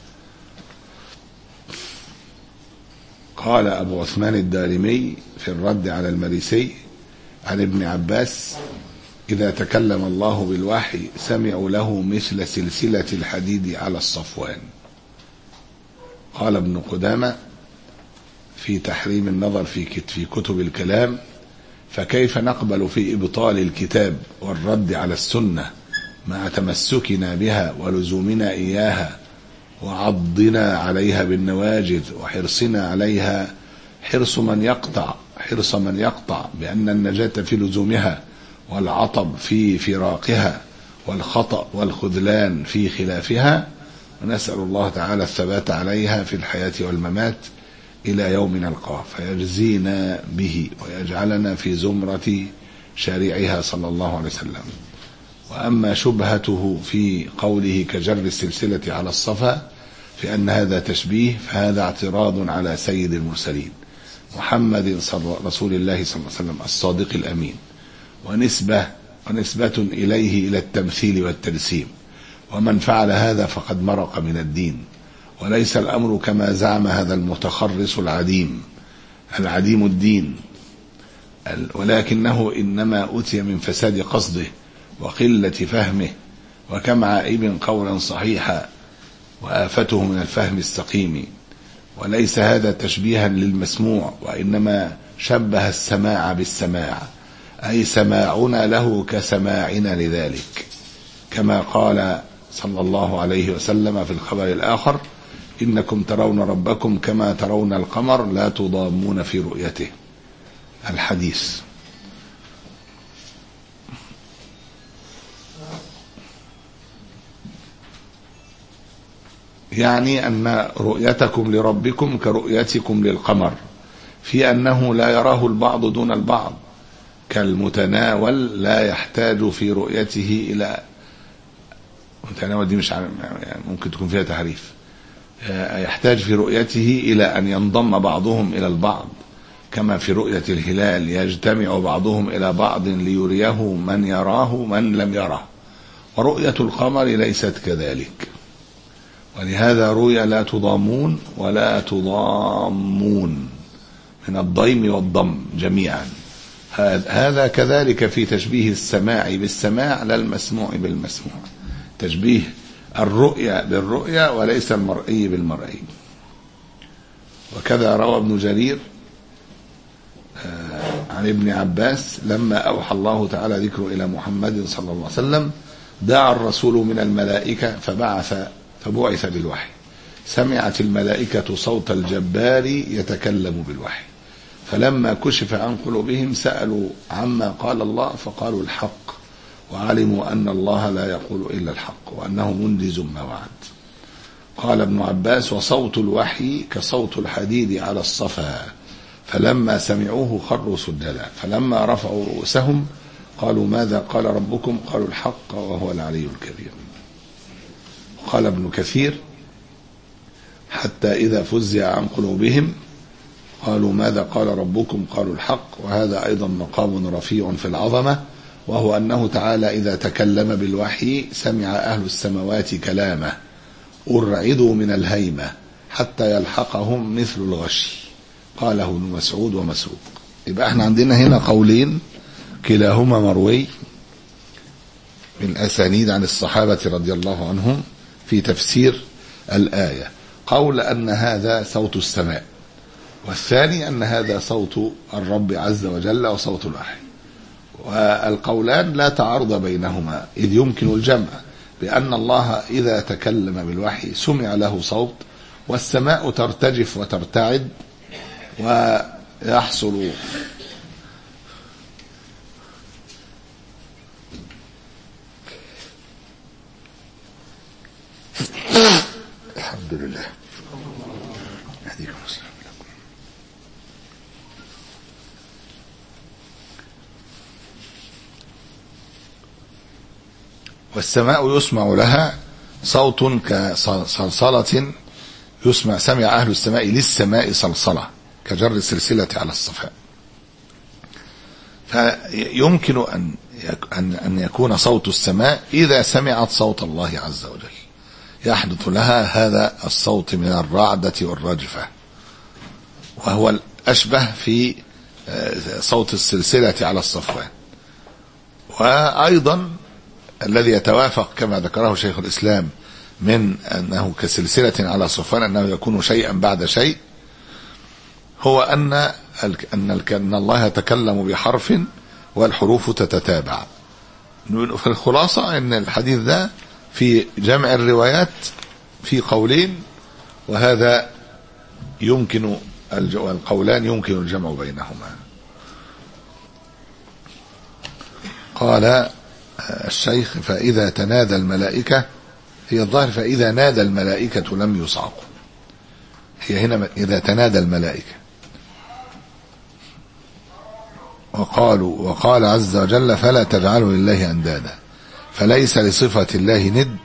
قال أبو عثمان الدارمي في الرد على المريسي عن ابن عباس إذا تكلم الله بالوحي سمعوا له مثل سلسلة الحديد على الصفوان. قال ابن قدامة في تحريم النظر في كتب الكلام فكيف نقبل في إبطال الكتاب والرد على السنة مع تمسكنا بها ولزومنا إياها وعضنا عليها بالنواجذ وحرصنا عليها حرص من يقطع حرص من يقطع بأن النجاة في لزومها والعطب في فراقها والخطأ والخذلان في خلافها، ونسأل الله تعالى الثبات عليها في الحياة والممات إلى يوم نلقاه فيجزينا به ويجعلنا في زمرة شارعها صلى الله عليه وسلم. وأما شبهته في قوله كجر السلسلة على الصفا في أن هذا تشبيه فهذا اعتراض على سيد المرسلين محمد صلى رسول الله صلى الله عليه وسلم الصادق الأمين، ونسبة ونسبة إليه إلى التمثيل والتجسيم، ومن فعل هذا فقد مرق من الدين، وليس الأمر كما زعم هذا المتخرص العديم العديم الدين، ولكنه إنما أتي من فساد قصده وقلة فهمه وكم عائب قولا صحيحا وآفته من الفهم السقيم، وليس هذا تشبيها للمسموع وإنما شبه السماع بالسماع، أي سماعنا له كسماعنا لذلك، كما قال صلى الله عليه وسلم في الخبر الآخر إنكم ترون ربكم كما ترون القمر لا تضامون في رؤيته الحديث. يعني أن رؤيتكم لربكم كرؤيتكم للقمر، في أنه لا يراه البعض دون البعض كالمتناول لا يحتاج في رؤيته إلى متناول دي مش يعني ممكن تكون فيها تحريف، يحتاج في رؤيته إلى أن ينضم بعضهم إلى البعض، كما في رؤية الهلال يجتمع بعضهم إلى بعض ليريه من يراه من لم يره، ورؤية القمر ليست كذلك، ولهذا رؤيا لا تضامون ولا تضامون من الضيم والضم جميعا. هذا كذلك في تشبيه السماع بالسماع لا المسموع بالمسموع، تشبيه الرؤيا بالرؤيا وليس المرئي بالمرئي. وكذا روى ابن جرير عن ابن عباس لما أوحى الله تعالى ذكره إلى محمد صلى الله عليه وسلم دعا الرسول من الملائكة فبعث فبعث بالوحي، سمعت الملائكة صوت الجبار يتكلم بالوحي، فلما كشف عن قلوبهم سألوا عما قال الله فقالوا الحق، وعلموا أن الله لا يقول إلا الحق وأنه منجز ما وعد. قال ابن عباس وصوت الوحي كصوت الحديد على الصفا، فلما سمعوه خروا سجدا، فلما رفعوا رؤوسهم قالوا ماذا قال ربكم، قالوا الحق وهو العلي الكبير. قال ابن كثير حتى إذا فزع عن قلوبهم قالوا ماذا قال ربكم، قالوا الحق، وهذا أيضا مقام رفيع في العظمة، وهو أنه تعالى إذا تكلم بالوحي سمع أهل السماوات كلامه أرعدوا من الهيمة حتى يلحقهم مثل الغش، قاله ابن مسعود ومسروق. يبقى احنا عندنا هنا قولين كلاهما مروي من أسانيد عن الصحابة رضي الله عنهم في تفسير الآية، قول أن هذا صوت السماء، والثاني أن هذا صوت الرب عز وجل وصوت الوحي، والقولان لا تعارض بينهما إذ يمكن الجمع، بأن الله إذا تكلم بالوحي سمع له صوت، والسماء ترتجف وترتعد ويحصل الحمد لله يهديكم السلام. والسماء يسمع لها صوت كصلصلة، يسمع سمع أهل السماء للسماء صلصلة كجر السلسلة على الصفاء. فيمكن أن أن يكون صوت السماء إذا سمعت صوت الله عز وجل، يحدث لها هذا الصوت من الرعدة والرجفة، وهو الأشبه في صوت السلسلة على الصفوان. وأيضا الذي يتوافق كما ذكره شيخ الإسلام من أنه كسلسلة على صفوان أنه يكون شيئا بعد شيء، هو أن أن الله يتكلم بحرف والحروف تتتابع. في الخلاصة أن الحديث ده في جمع الروايات في قولين، وهذا يمكن القولان يمكن الجمع بينهما. قال الشيخ: فإذا تنادى الملائكة، هي الظاهر فإذا نادى الملائكة لم يصعقوا، هي هنا إذا تنادى الملائكة. وقالوا وقال عز وجل: فلا تجعلوا لله أندادا، فليس لصفة الله ند.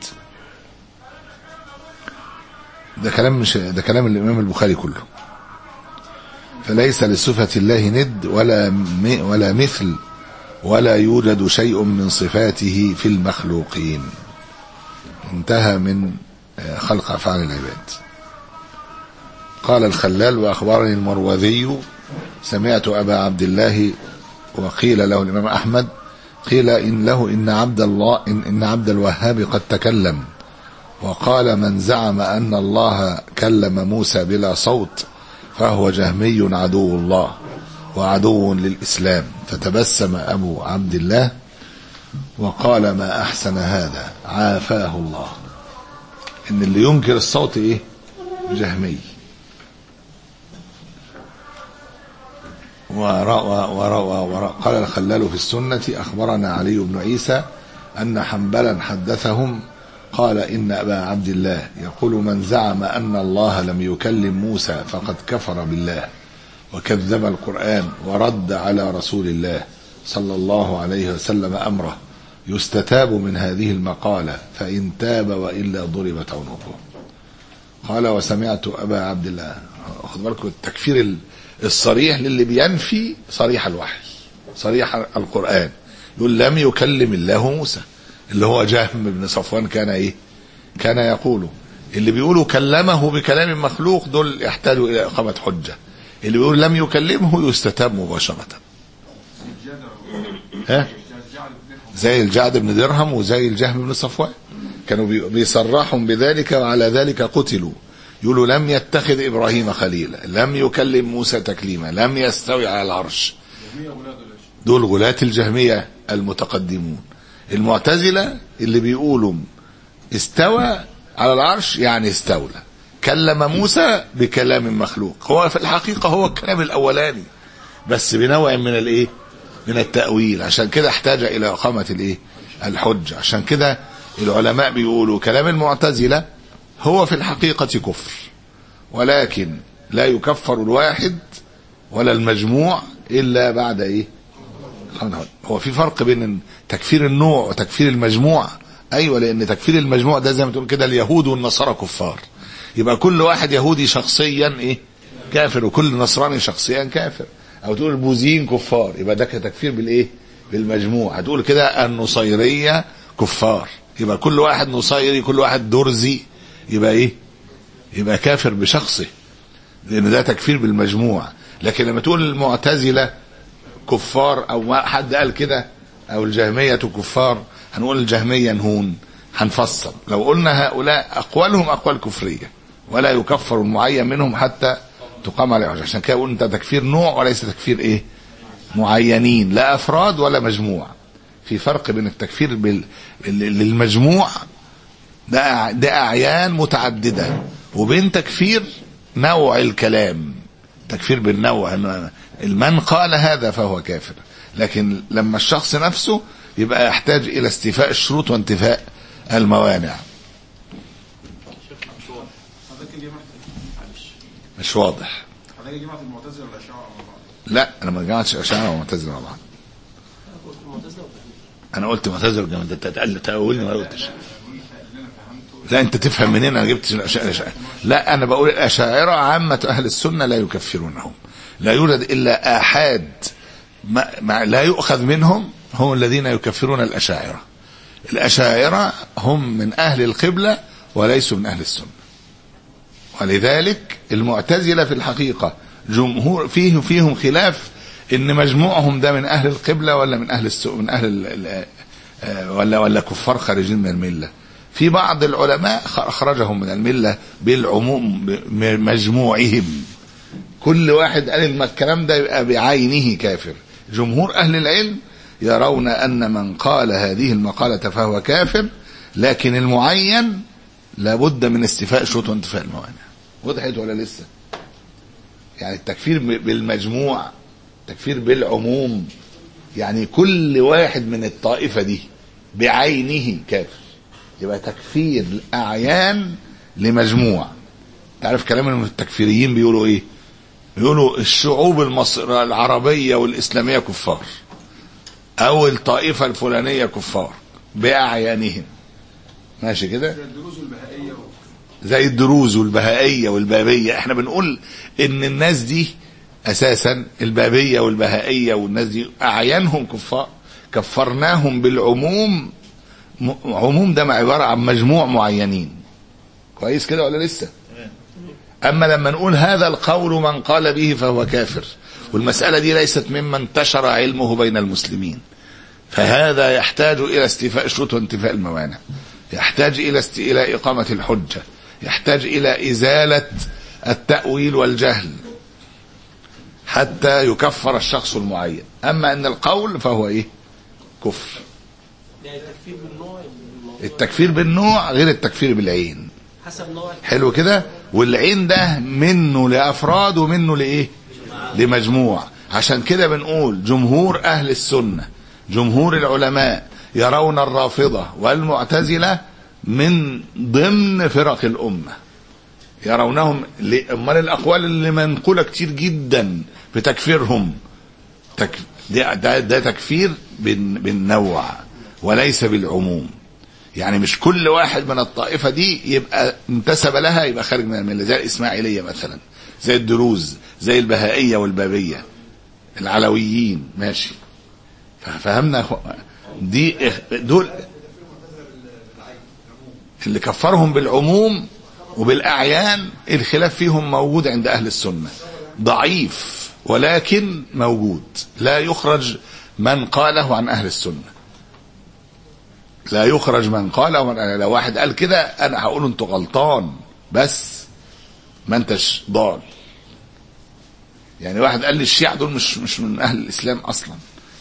ده كلام مش ده كلام الإمام البخاري كله. فليس لصفة الله ند ولا ولا مثل ولا يوجد شيء من صفاته في المخلوقين. انتهى من خلق أفعال العباد. قال الخلال: وأخبرني المروذي سمعت أبا عبد الله، وقيل له الإمام أحمد، قيل إن له إن عبد الله إن, إن عبد الوهاب قد تكلم، وقال: من زعم أن الله كلم موسى بلا صوت فهو جهمي عدو الله وعدو للإسلام. فتبسم أبو عبد الله وقال: ما أحسن هذا، عافاه الله. إن اللي ينكر الصوت إيه؟ جهمي. وقال الخلال في السنة: أخبرنا علي بن عيسى أن حنبلا حدثهم قال: إن أبا عبد الله يقول: من زعم أن الله لم يكلم موسى فقد كفر بالله وكذب القرآن ورد على رسول الله صلى الله عليه وسلم أمره، يستتاب من هذه المقالة، فإن تاب وإلا ضربت عنقه. قال: وسمعت أبا عبد الله. خذ بالكم التكفير الصريح للي بينفي صريح الوحي صريح القرآن، يقول: لم يكلم الله موسى، اللي هو جهم بن صفوان كان ايه كان يقوله. اللي بيقولوا كلمه بكلام مخلوق دول يحتاجوا الى اقامة حجة. اللي بيقول لم يكلمه يستتاب مباشرة. ها زي الجعد بن درهم وزي الجهم بن صفوان كانوا بيصرحهم بذلك، وعلى ذلك قتلوا. يقولوا: لم يتخذ إبراهيم خليلا، لم يكلم موسى تكليما، لم يستوي على العرش. دول غلاة الجهمية المتقدمون. المعتزلة اللي بيقولوا استوى على العرش يعني استولى، كلم موسى بكلام مخلوق. هو في الحقيقة هو الكلام الأولاني بس بنوع من الايه من التأويل. عشان كده احتاج إلى إقامة الايه الحج. عشان كده العلماء بيقولوا كلام المعتزلة هو في الحقيقة كفر، ولكن لا يكفر الواحد ولا المجموع إلا بعد إيه هو في فرق بين تكفير النوع وتكفير المجموع. أيوة، لأن تكفير المجموع ده زي ما تقول كده اليهود والنصارى كفار، يبقى كل واحد يهودي شخصيا إيه كافر، وكل نصراني شخصيا كافر. أو تقول البوذيين كفار، يبقى ده كتكفير بالإيه بالمجموع. هتقول كده النصيرية كفار، يبقى كل واحد نصيري، كل واحد درزي، يبقى ايه يبقى كافر بشخصه، لان ده تكفير بالمجموع. لكن لما تقول المعتزلة كفار او حد قال كده او الجهمية كفار، هنقول الجهمية نهون، هنفصل. لو قلنا هؤلاء اقوالهم اقوال كفرية ولا يكفر المعين منهم حتى تقام عليه حجة. عشان كده قلنا انت تكفير نوع وليس تكفير ايه معينين، لا افراد ولا مجموع. في فرق بين التكفير بال... للمجموع ده ده اعيان متعدده، وبين تكفير نوع الكلام تكفير بالنوع، من قال هذا فهو كافر. لكن لما الشخص نفسه يبقى يحتاج الى استيفاء الشروط وانتفاء الموانع. مش واضح. لا انا ما جمعتش اشاعره ومعتزله مع بعض. انا قلت معتزله وجماعه، انت تقل تقولني ما قلتش. لا انت تفهم منين انا جبت الاشاعره؟ لا انا بقول الاشاعره عامه اهل السنه لا يكفرونهم، لا يوجد الا احاد ما ما لا يؤخذ منهم هم الذين يكفرون الاشاعره. الاشاعره هم من اهل القبله وليسوا من اهل السنه. ولذلك المعتزله في الحقيقه جمهور فيه فيهم خلاف ان مجموعهم ده من اهل القبله ولا من اهل السوء من اهل ولا ولا كفار خارجين من المله. في بعض العلماء اخرجهم من المله بالعموم مجموعهم، كل واحد قال الكلام ده يبقى بعينه كافر. جمهور اهل العلم يرون ان من قال هذه المقاله فهو كافر، لكن المعين لابد من استيفاء شروط وانتفاء الموانع. وضحت ولا لسه؟ يعني التكفير بالمجموع، تكفير بالعموم، يعني كل واحد من الطائفة دي بعينه كافر. يبقى تكفير الأعيان لمجموع. تعرف كلام التكفيريين بيقولوا ايه؟ بيقولوا الشعوب المصر العربية والإسلامية كفار، أو الطائفة الفلانية كفار بأعيانهم. ماشي كده؟ زي الدروز والبهائية والبابية. احنا بنقول ان الناس دي اساسا البابية والبهائية والناس دي اعيانهم كفار، كفرناهم بالعموم. عموم ده عبارة عن مجموع معينين. كويس كده ولا لسه؟ اما لما نقول هذا القول من قال به فهو كافر، والمسألة دي ليست مما انتشر علمه بين المسلمين، فهذا يحتاج الى استيفاء الشروط وانتفاء الموانع، يحتاج الى است... الى اقامة الحجة، يحتاج الى ازالة التأويل والجهل حتى يكفر الشخص المعين. اما ان القول فهو ايه؟ كفر. التكفير بالنوع، التكفير بالنوع غير التكفير بالعين. حسب نوع حلو كده. والعين ده منه لافراد ومنه لايه؟ لمجموع. عشان كده بنقول جمهور اهل السنة، جمهور العلماء يرون الرافضة والمعتزلة من ضمن فرق الأمة، يرونهم. امال الأقوال اللي منقولة كتير جدا بتكفيرهم، تك... ده, ده, ده تكفير بالنوع وليس بالعموم. يعني مش كل واحد من الطائفة دي يبقى انتسب لها يبقى خارج من الملة، زي الإسماعيلية مثلا، زي الدروز، زي البهائية والبابية، العلويين. ماشي، فهمنا دي دول اللي كفرهم بالعموم وبالأعيان. الخلاف فيهم موجود عند أهل السنة، ضعيف ولكن موجود. لا يخرج من قاله عن أهل السنة، لا يخرج من قاله من. لو واحد قال كده أنا هقول أنت غلطان، بس ما أنتش ضال. يعني واحد قال لي الشيعة دول مش مش من أهل الإسلام أصلا.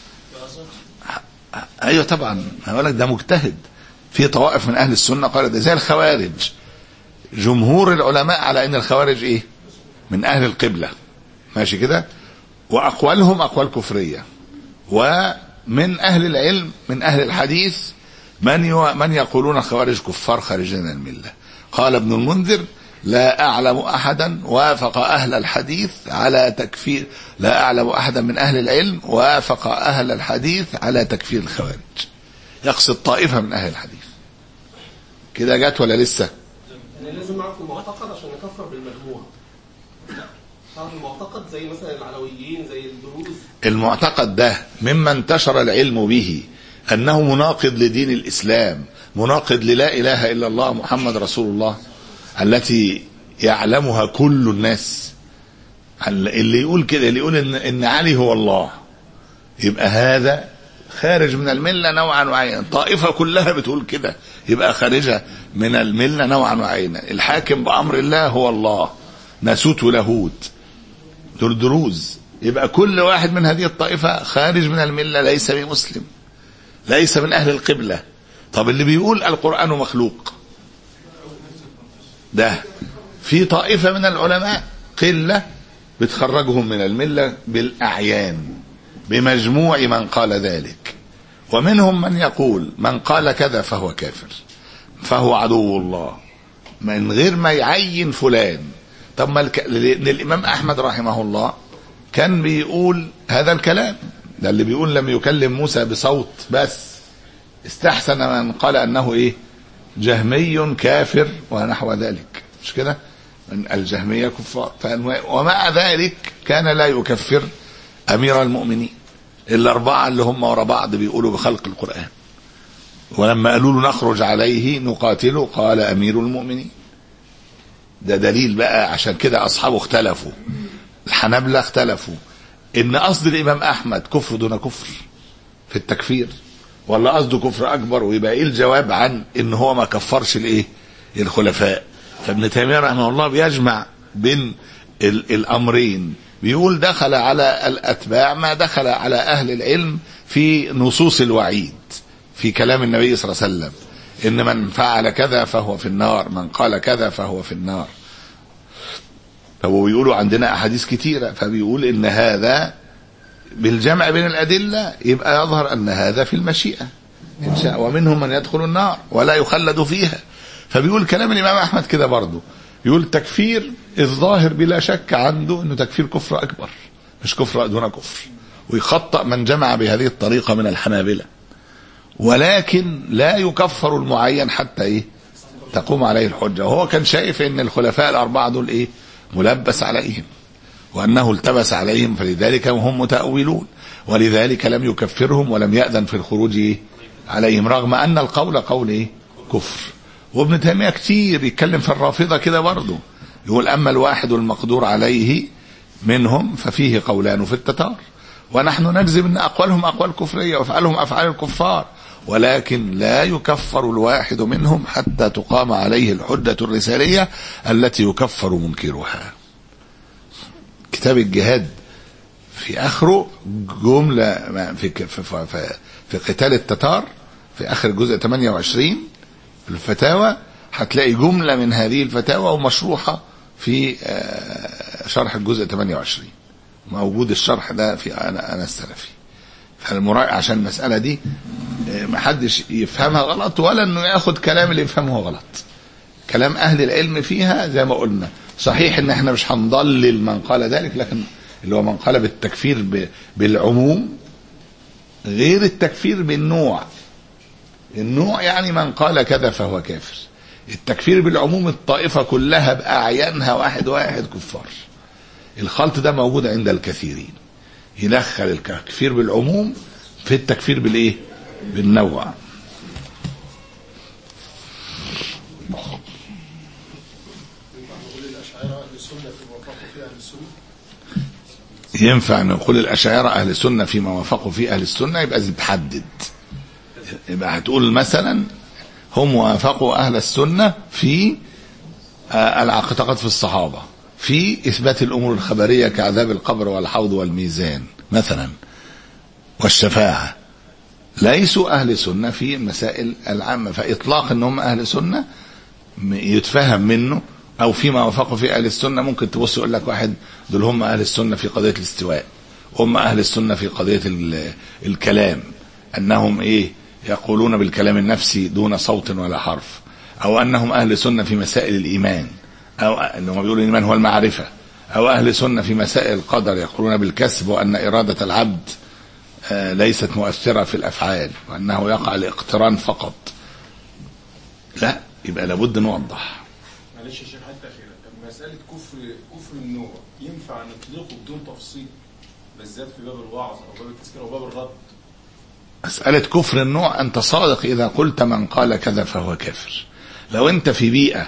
ايوه طبعا، هقول لك ده مجتهد. في طوائف من اهل السنه قالت ده، زي الخوارج. جمهور العلماء على ان الخوارج ايه؟ من اهل القبله. ماشي كده. واقوالهم اقوال كفريه. ومن اهل العلم من اهل الحديث من يو من يقولون الخوارج كفار خارجين من المله. قال ابن المنذر لا اعلم احدا وافق اهل الحديث على تكفير، لا اعلم احدا من اهل العلم وافق اهل الحديث على تكفير الخوارج. يقصد طائفه من اهل الحديث. كده جت ولا لسه؟ يعني لازم نعرف المعتقد عشان نكفر بالمجموع. صار المعتقد زي مثلا العلويين، زي الدروز. المعتقد ده مما انتشر العلم به انه مناقض لدين الاسلام، مناقض للا اله الا الله محمد رسول الله التي يعلمها كل الناس. اللي يقول كده، اللي يقول ان ان علي هو الله، يبقى هذا خارج من المله نوعا وعينا. طائفه كلها بتقول كده يبقى خارجه من المله نوعا وعينا. الحاكم بامر الله هو الله، ناسوت ولاهوت، دول دروز. يبقى كل واحد من هذه الطائفه خارج من المله، ليس بمسلم، ليس من اهل القبله. طب اللي بيقول القران مخلوق ده، في طائفة من العلماء قلة بتخرجهم من الملة بالأعيان بمجموع من قال ذلك. ومنهم من يقول من قال كذا فهو كافر فهو عدو الله من غير ما يعين فلان. طب ما الك... الإمام أحمد رحمه الله كان بيقول هذا الكلام ده اللي بيقول لم يكلم موسى بصوت بس، استحسن من قال أنه إيه جهمي كافر ونحو ذلك، مش كده؟ الجهمية كفار. ومع ذلك كان لا يكفر أمير المؤمنين. الأربعة اللي هم ورا بعض بيقولوا بخلق القرآن، ولما قالوا له نخرج عليه نقاتله قال أمير المؤمنين. ده دليل بقى. عشان كده أصحابه اختلفوا، الحنابلة اختلفوا إن قصد الإمام أحمد كفر دون كفر في التكفير ولا قصده كفر أكبر، ويبقى إيه الجواب عن إن هو ما كفرش الإيه الخلفاء. فابن تيمية رحمه الله بيجمع بين الأمرين، بيقول دخل على الأتباع ما دخل على أهل العلم في نصوص الوعيد في كلام النبي صلى الله عليه وسلم، إن من فعل كذا فهو في النار، من قال كذا فهو في النار. فهو بيقولوا عندنا أحاديث كتيرة، فبيقول إن هذا بالجمع بين الأدلة يبقى يظهر أن هذا في المشيئة إن شاء، ومنهم من يدخل النار ولا يخلد فيها. فبيقول كلام الإمام أحمد كده برضه، يقول تكفير الظاهر بلا شك عنده أنه تكفير كفر أكبر مش كفر دون كفر، ويخطأ من جمع بهذه الطريقة من الحنابلة، ولكن لا يكفر المعين حتى إيه تقوم عليه الحجة. وهو كان شايف أن الخلفاء الأربعة دول إيه ملبس عليهم وأنه التبس عليهم، فلذلك هم متأولون، ولذلك لم يكفرهم ولم يأذن في الخروج إيه عليهم، رغم أن القول قول إيه كفر. وابن تيمية كتير يتكلم في الرافضة كده برضه، يقول أما الواحد المقدور عليه منهم ففيه قولان في التتار، ونحن نجزم أن أقوالهم أقوال كفرية وأفعالهم أفعال الكفار، ولكن لا يكفر الواحد منهم حتى تقام عليه الحجة الرسالية التي يكفر منكرها. كتاب الجهاد في آخره جملة في, في, في, في قتال التتار في آخر جزء ثمانية وعشرين الفتاوى، هتلاقي جملة من هذه الفتاوى ومشروحة في شرح الجزء ثمانية وعشرين، موجود الشرح ده في أنا, أنا السلفي. فالمراجعة عشان المسألة دي محدش يفهمها غلط، ولا انه ياخد كلام اللي يفهمه غلط. كلام أهل العلم فيها زي ما قلنا صحيح ان احنا مش هنضلل من قال ذلك، لكن اللي هو من قال بالتكفير بالعموم غير التكفير بالنوع. النوع يعني من قال كذا فهو كافر. التكفير بالعموم الطائفة كلها بأعيانها واحد واحد كفار. الخلط ده موجود عند الكثيرين، يدخل التكفير بالعموم في التكفير بالايه بالنوع. ينفع نقول الأشاعرة أهل السنة فيما وافقوا فيه أهل السنة، يبقى زي بحدد، يبقى هتقول مثلا هم وافقوا أهل السنة في الاعتقاد في الصحابة في إثبات الأمور الخبرية كعذاب القبر والحوض والميزان مثلا والشفاعة، ليسوا أهل سنة في المسائل العامة. فإطلاق أنهم أهل سنة يتفهم منه، أو فيما وافقوا في أهل السنة ممكن تبص يقول لك واحد دول هم أهل السنة في قضية الاستواء، هم أهل السنة في قضية الكلام أنهم إيه يقولون بالكلام النفسي دون صوت ولا حرف، أو أنهم أهل سنة في مسائل الإيمان، أو أنهم بيقولوا الإيمان هو المعرفة، أو أهل سنة في مسائل القدر يقولون بالكسب وأن إرادة العبد ليست مؤثرة في الأفعال وأنه يقع الاقتران فقط. لا، يبقى لابد نوضح. معلش يا شيخ حتى خير، طب مسألة كفر كفر النوع ينفع نطلقه بدون تفصيل بالذات في باب الوعظ أو باب التذكير أو باب الرد؟ مسألة كفر النوع أنت صادق إذا قلت من قال كذا فهو كافر. لو أنت في بيئة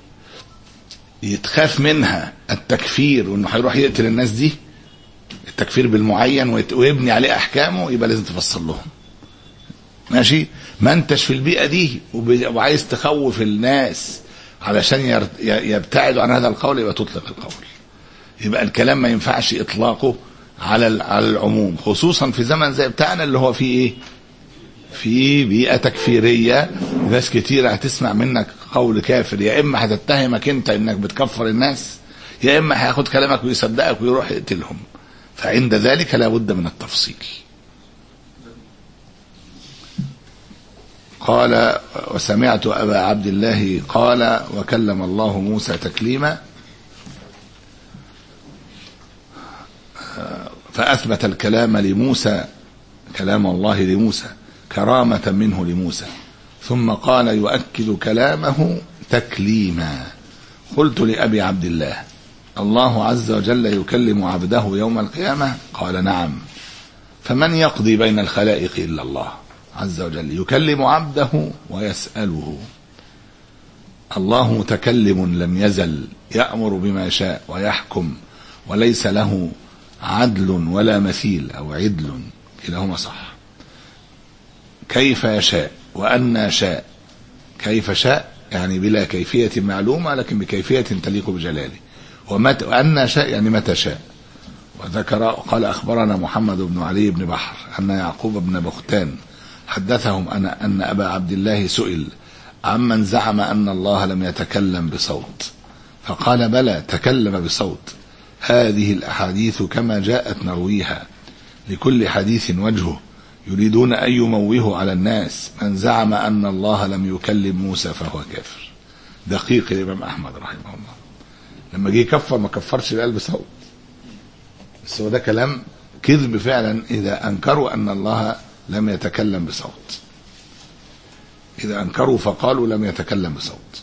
يتخاف منها التكفير وأنه هيروح يقتل الناس دي، التكفير بالمعين ويبني عليه أحكامه، يبقى لازم تفصل لهم. ماشي؟ ما أنتش في البيئة دي وعايز تخوف الناس علشان يبتعدوا عن هذا القول، يبقى تطلق القول. يبقى الكلام ما ينفعش إطلاقه على على العموم، خصوصا في زمن زي بتاعنا اللي هو فيه إيه؟ في بيئة تكفيرية، ناس كتير هتسمع منك قول كافر، يا إما هتتهمك أنت إنك بتكفر الناس، يا إما هياخد كلامك ويصدقك ويروح يقتلهم. فعند ذلك لا بد من التفصيل. قال وسمعت أبا عبد الله قال وكلم الله موسى تكليما، فأثبت الكلام لموسى، كلام الله لموسى كرامة منه لموسى، ثم قال يؤكد كلامه تكليما. قلت لأبي عبد الله الله عز وجل يكلم عبده يوم القيامة؟ قال نعم. فمن يقضي بين الخلائق إلا الله عز وجل، يكلم عبده ويسأله. الله متكلم لم يزل يأمر بما شاء ويحكم، وليس له عدل ولا مثيل أو عدل، كلاهما صح. كيف يشاء وأن شاء، كيف شاء يعني بلا كيفية معلومة لكن بكيفية تليق بجلاله، ومتى وأن شاء يعني متى شاء. وذكر قال أخبرنا محمد بن علي بن بحر أن يعقوب بن بختان حدثهم أن, أن أبا عبد الله سئل عمن زعم أن الله لم يتكلم بصوت، فقال بلى تكلم بصوت. هذه الأحاديث كما جاءت نرويها، لكل حديث وجهه، يريدون أن يموهوا على الناس. من زعم أن الله لم يكلم موسى فهو كافر. دقيق الإمام أحمد رحمه الله لما جه يكفر ما كفرش القلب بصوت، بس هو ده كلام كذب فعلا إذا أنكروا أن الله لم يتكلم بصوت، إذا أنكروا فقالوا لم يتكلم بصوت.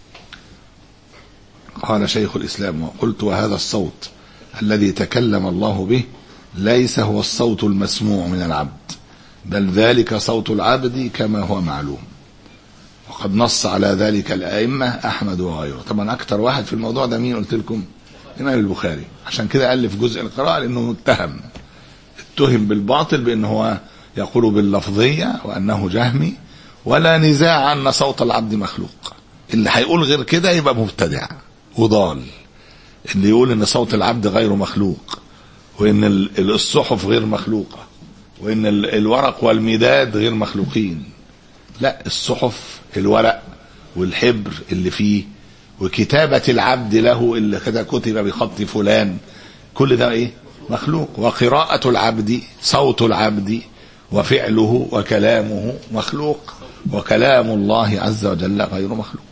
قال شيخ الإسلام وقلت وهذا الصوت الذي تكلم الله به ليس هو الصوت المسموع من العبد، بل ذلك صوت العبد كما هو معلوم، وقد نص على ذلك الأئمة أحمد وغيره. طبعا أكتر واحد في الموضوع ده مين قلت لكم؟ الإمام البخاري، عشان كده ألف جزء القراءة لأنه متهم اتهم بالباطل بأنه هو يقول باللفظية وأنه جهمي، ولا نزاع أن صوت العبد مخلوق. اللي هيقول غير كده يبقى مبتدع وضال. اللي يقول أن صوت العبد غير مخلوق، وأن الصحف غير مخلوقة، وأن الورق والمداد غير مخلوقين، لا، الصحف الورق والحبر اللي فيه وكتابة العبد له اللي كده كتب بخط فلان، كل ده ايه؟ مخلوق. وقراءة العبد، صوت العبد وفعله وكلامه مخلوق، وكلام الله عز وجل غير مخلوق.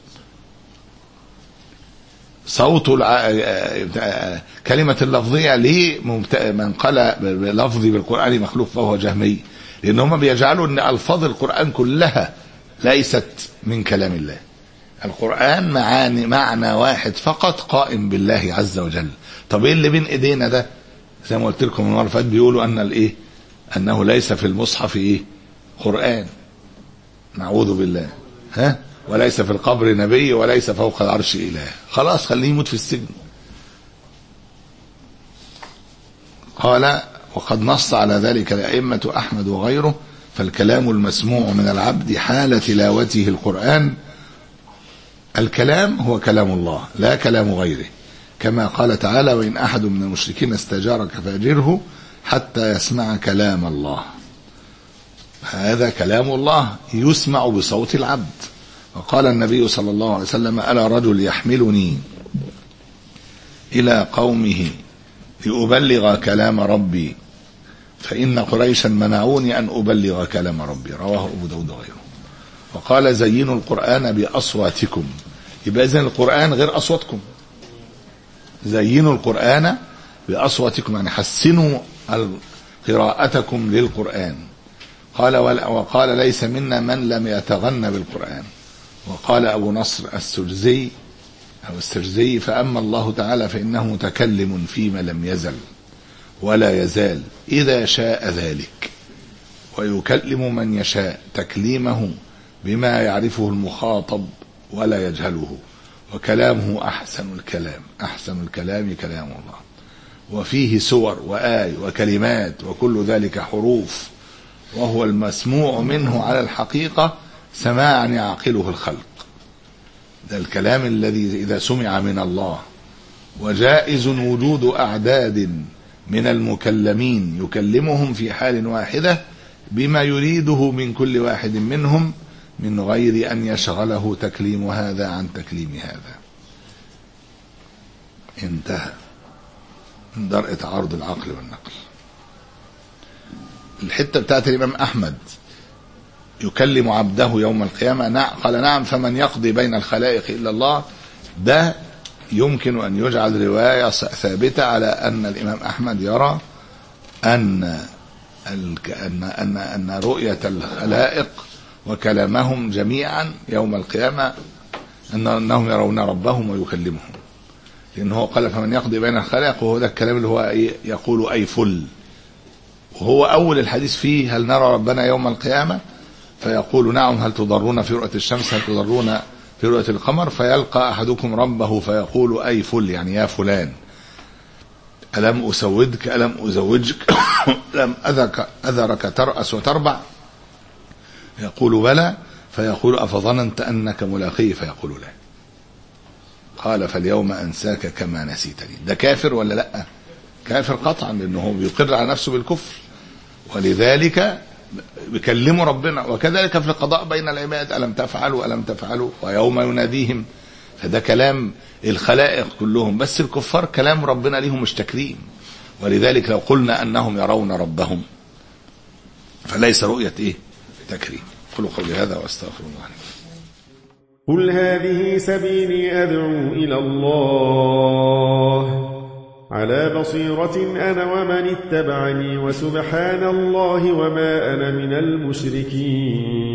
صوت الع... كلمة اللفظية ليه من قال بلفظي بالقرآن مخلوق فهو جهمي؟ لأن هم بيجعلوا أن ألفاظ القرآن كلها ليست من كلام الله. القرآن معاني معنى واحد فقط قائم بالله عز وجل. طب ايه اللي بين ايدينا ده؟ زي ما قلت لكم من مرة فاتت بيقولوا ان الايه انه ليس في المصحف ايه قرآن، نعوذ بالله، ها، وليس في القبر نبي وليس فوق العرش اله. خلاص خليه يموت في السجن. قال وقد نص على ذلك الأئمة أحمد وغيره. فالكلام المسموع من العبد حال تلاوته القرآن، الكلام هو كلام الله لا كلام غيره، كما قال تعالى وإن أحد من المشركين استجارك فأجره حتى يسمع كلام الله. هذا كلام الله يسمع بصوت العبد. وقال النبي صلى الله عليه وسلم ألا رجل يحملني إلى قومه لأبلغ كلام ربي فإن قريشا منعوني أن أبلغ كلام ربي، رواه أبو داود وغيره. وقال زينوا القرآن بأصواتكم، يبقى إذن القرآن غير أصواتكم. زينوا القرآن بأصواتكم يعني حسنوا قراءتكم للقرآن. قال وقال ليس منا من لم يتغنى بالقرآن. وقال أبو نصر السجزي أو السجزي فأما الله تعالى فإنه متكلم فيما لم يزل ولا يزال إذا شاء ذلك، ويكلم من يشاء تكليمه بما يعرفه المخاطب ولا يجهله، وكلامه أحسن الكلام، أحسن الكلام كلام الله، وفيه سور وآي وكلمات وكل ذلك حروف، وهو المسموع منه على الحقيقة سماعا يعقله الخلق. ده الكلام الذي إذا سمع من الله. وجائز وجود أعداد من المكلمين يكلمهم في حال واحدة بما يريده من كل واحد منهم من غير أن يشغله تكليم هذا عن تكليم هذا. انتهى من درء تعارض العقل والنقل. الحتة بتاعت الإمام أحمد يكلم عبده يوم القيامة، قال نعم فمن يقضي بين الخلائق إلا الله، ده يمكن أن يجعل رواية ثابتة على أن الإمام أحمد يرى أن أن أن أن رؤية الخلائق وكلامهم جميعا يوم القيامة أنهم يرون ربهم ويكلمهم، لأنه قال فمن يقضي بين الخلائق، وهو ده الكلام اللي هو يقول أي فل، وهو أول الحديث فيه هل نرى ربنا يوم القيامة؟ فيقول نعم هل تضرون في رؤية الشمس هل تضرون في رؤية القمر؟ فيلقى أحدكم ربه فيقول أي فل، يعني يا فلان ألم أسودك ألم أزوجك ألم أذرك, أذرك ترأس وتربع؟ يقول بلى، فيقول أفظننت أنك ملاقي؟ فيقول لا. قال فاليوم أنساك كما نسيتني. ده كافر ولا لا؟ كافر قطعا، لأنه بيقر على نفسه بالكفر، ولذلك بيكلموا ربنا. وكذلك في القضاء بين العباد ألم تفعلوا ألم تفعلوا ويوم يناديهم، فده كلام الخلائق كلهم، بس الكفار كلام ربنا ليهم مش تكريم. ولذلك لو قلنا أنهم يرون ربهم فليس رؤية إيه؟ تكريم. قولوا قولي هذا واستغفر الله. قل هذه سبيلي أدعو إلى الله على بصيرة أنا ومن اتبعني وسبحان الله وما أنا من المشركين.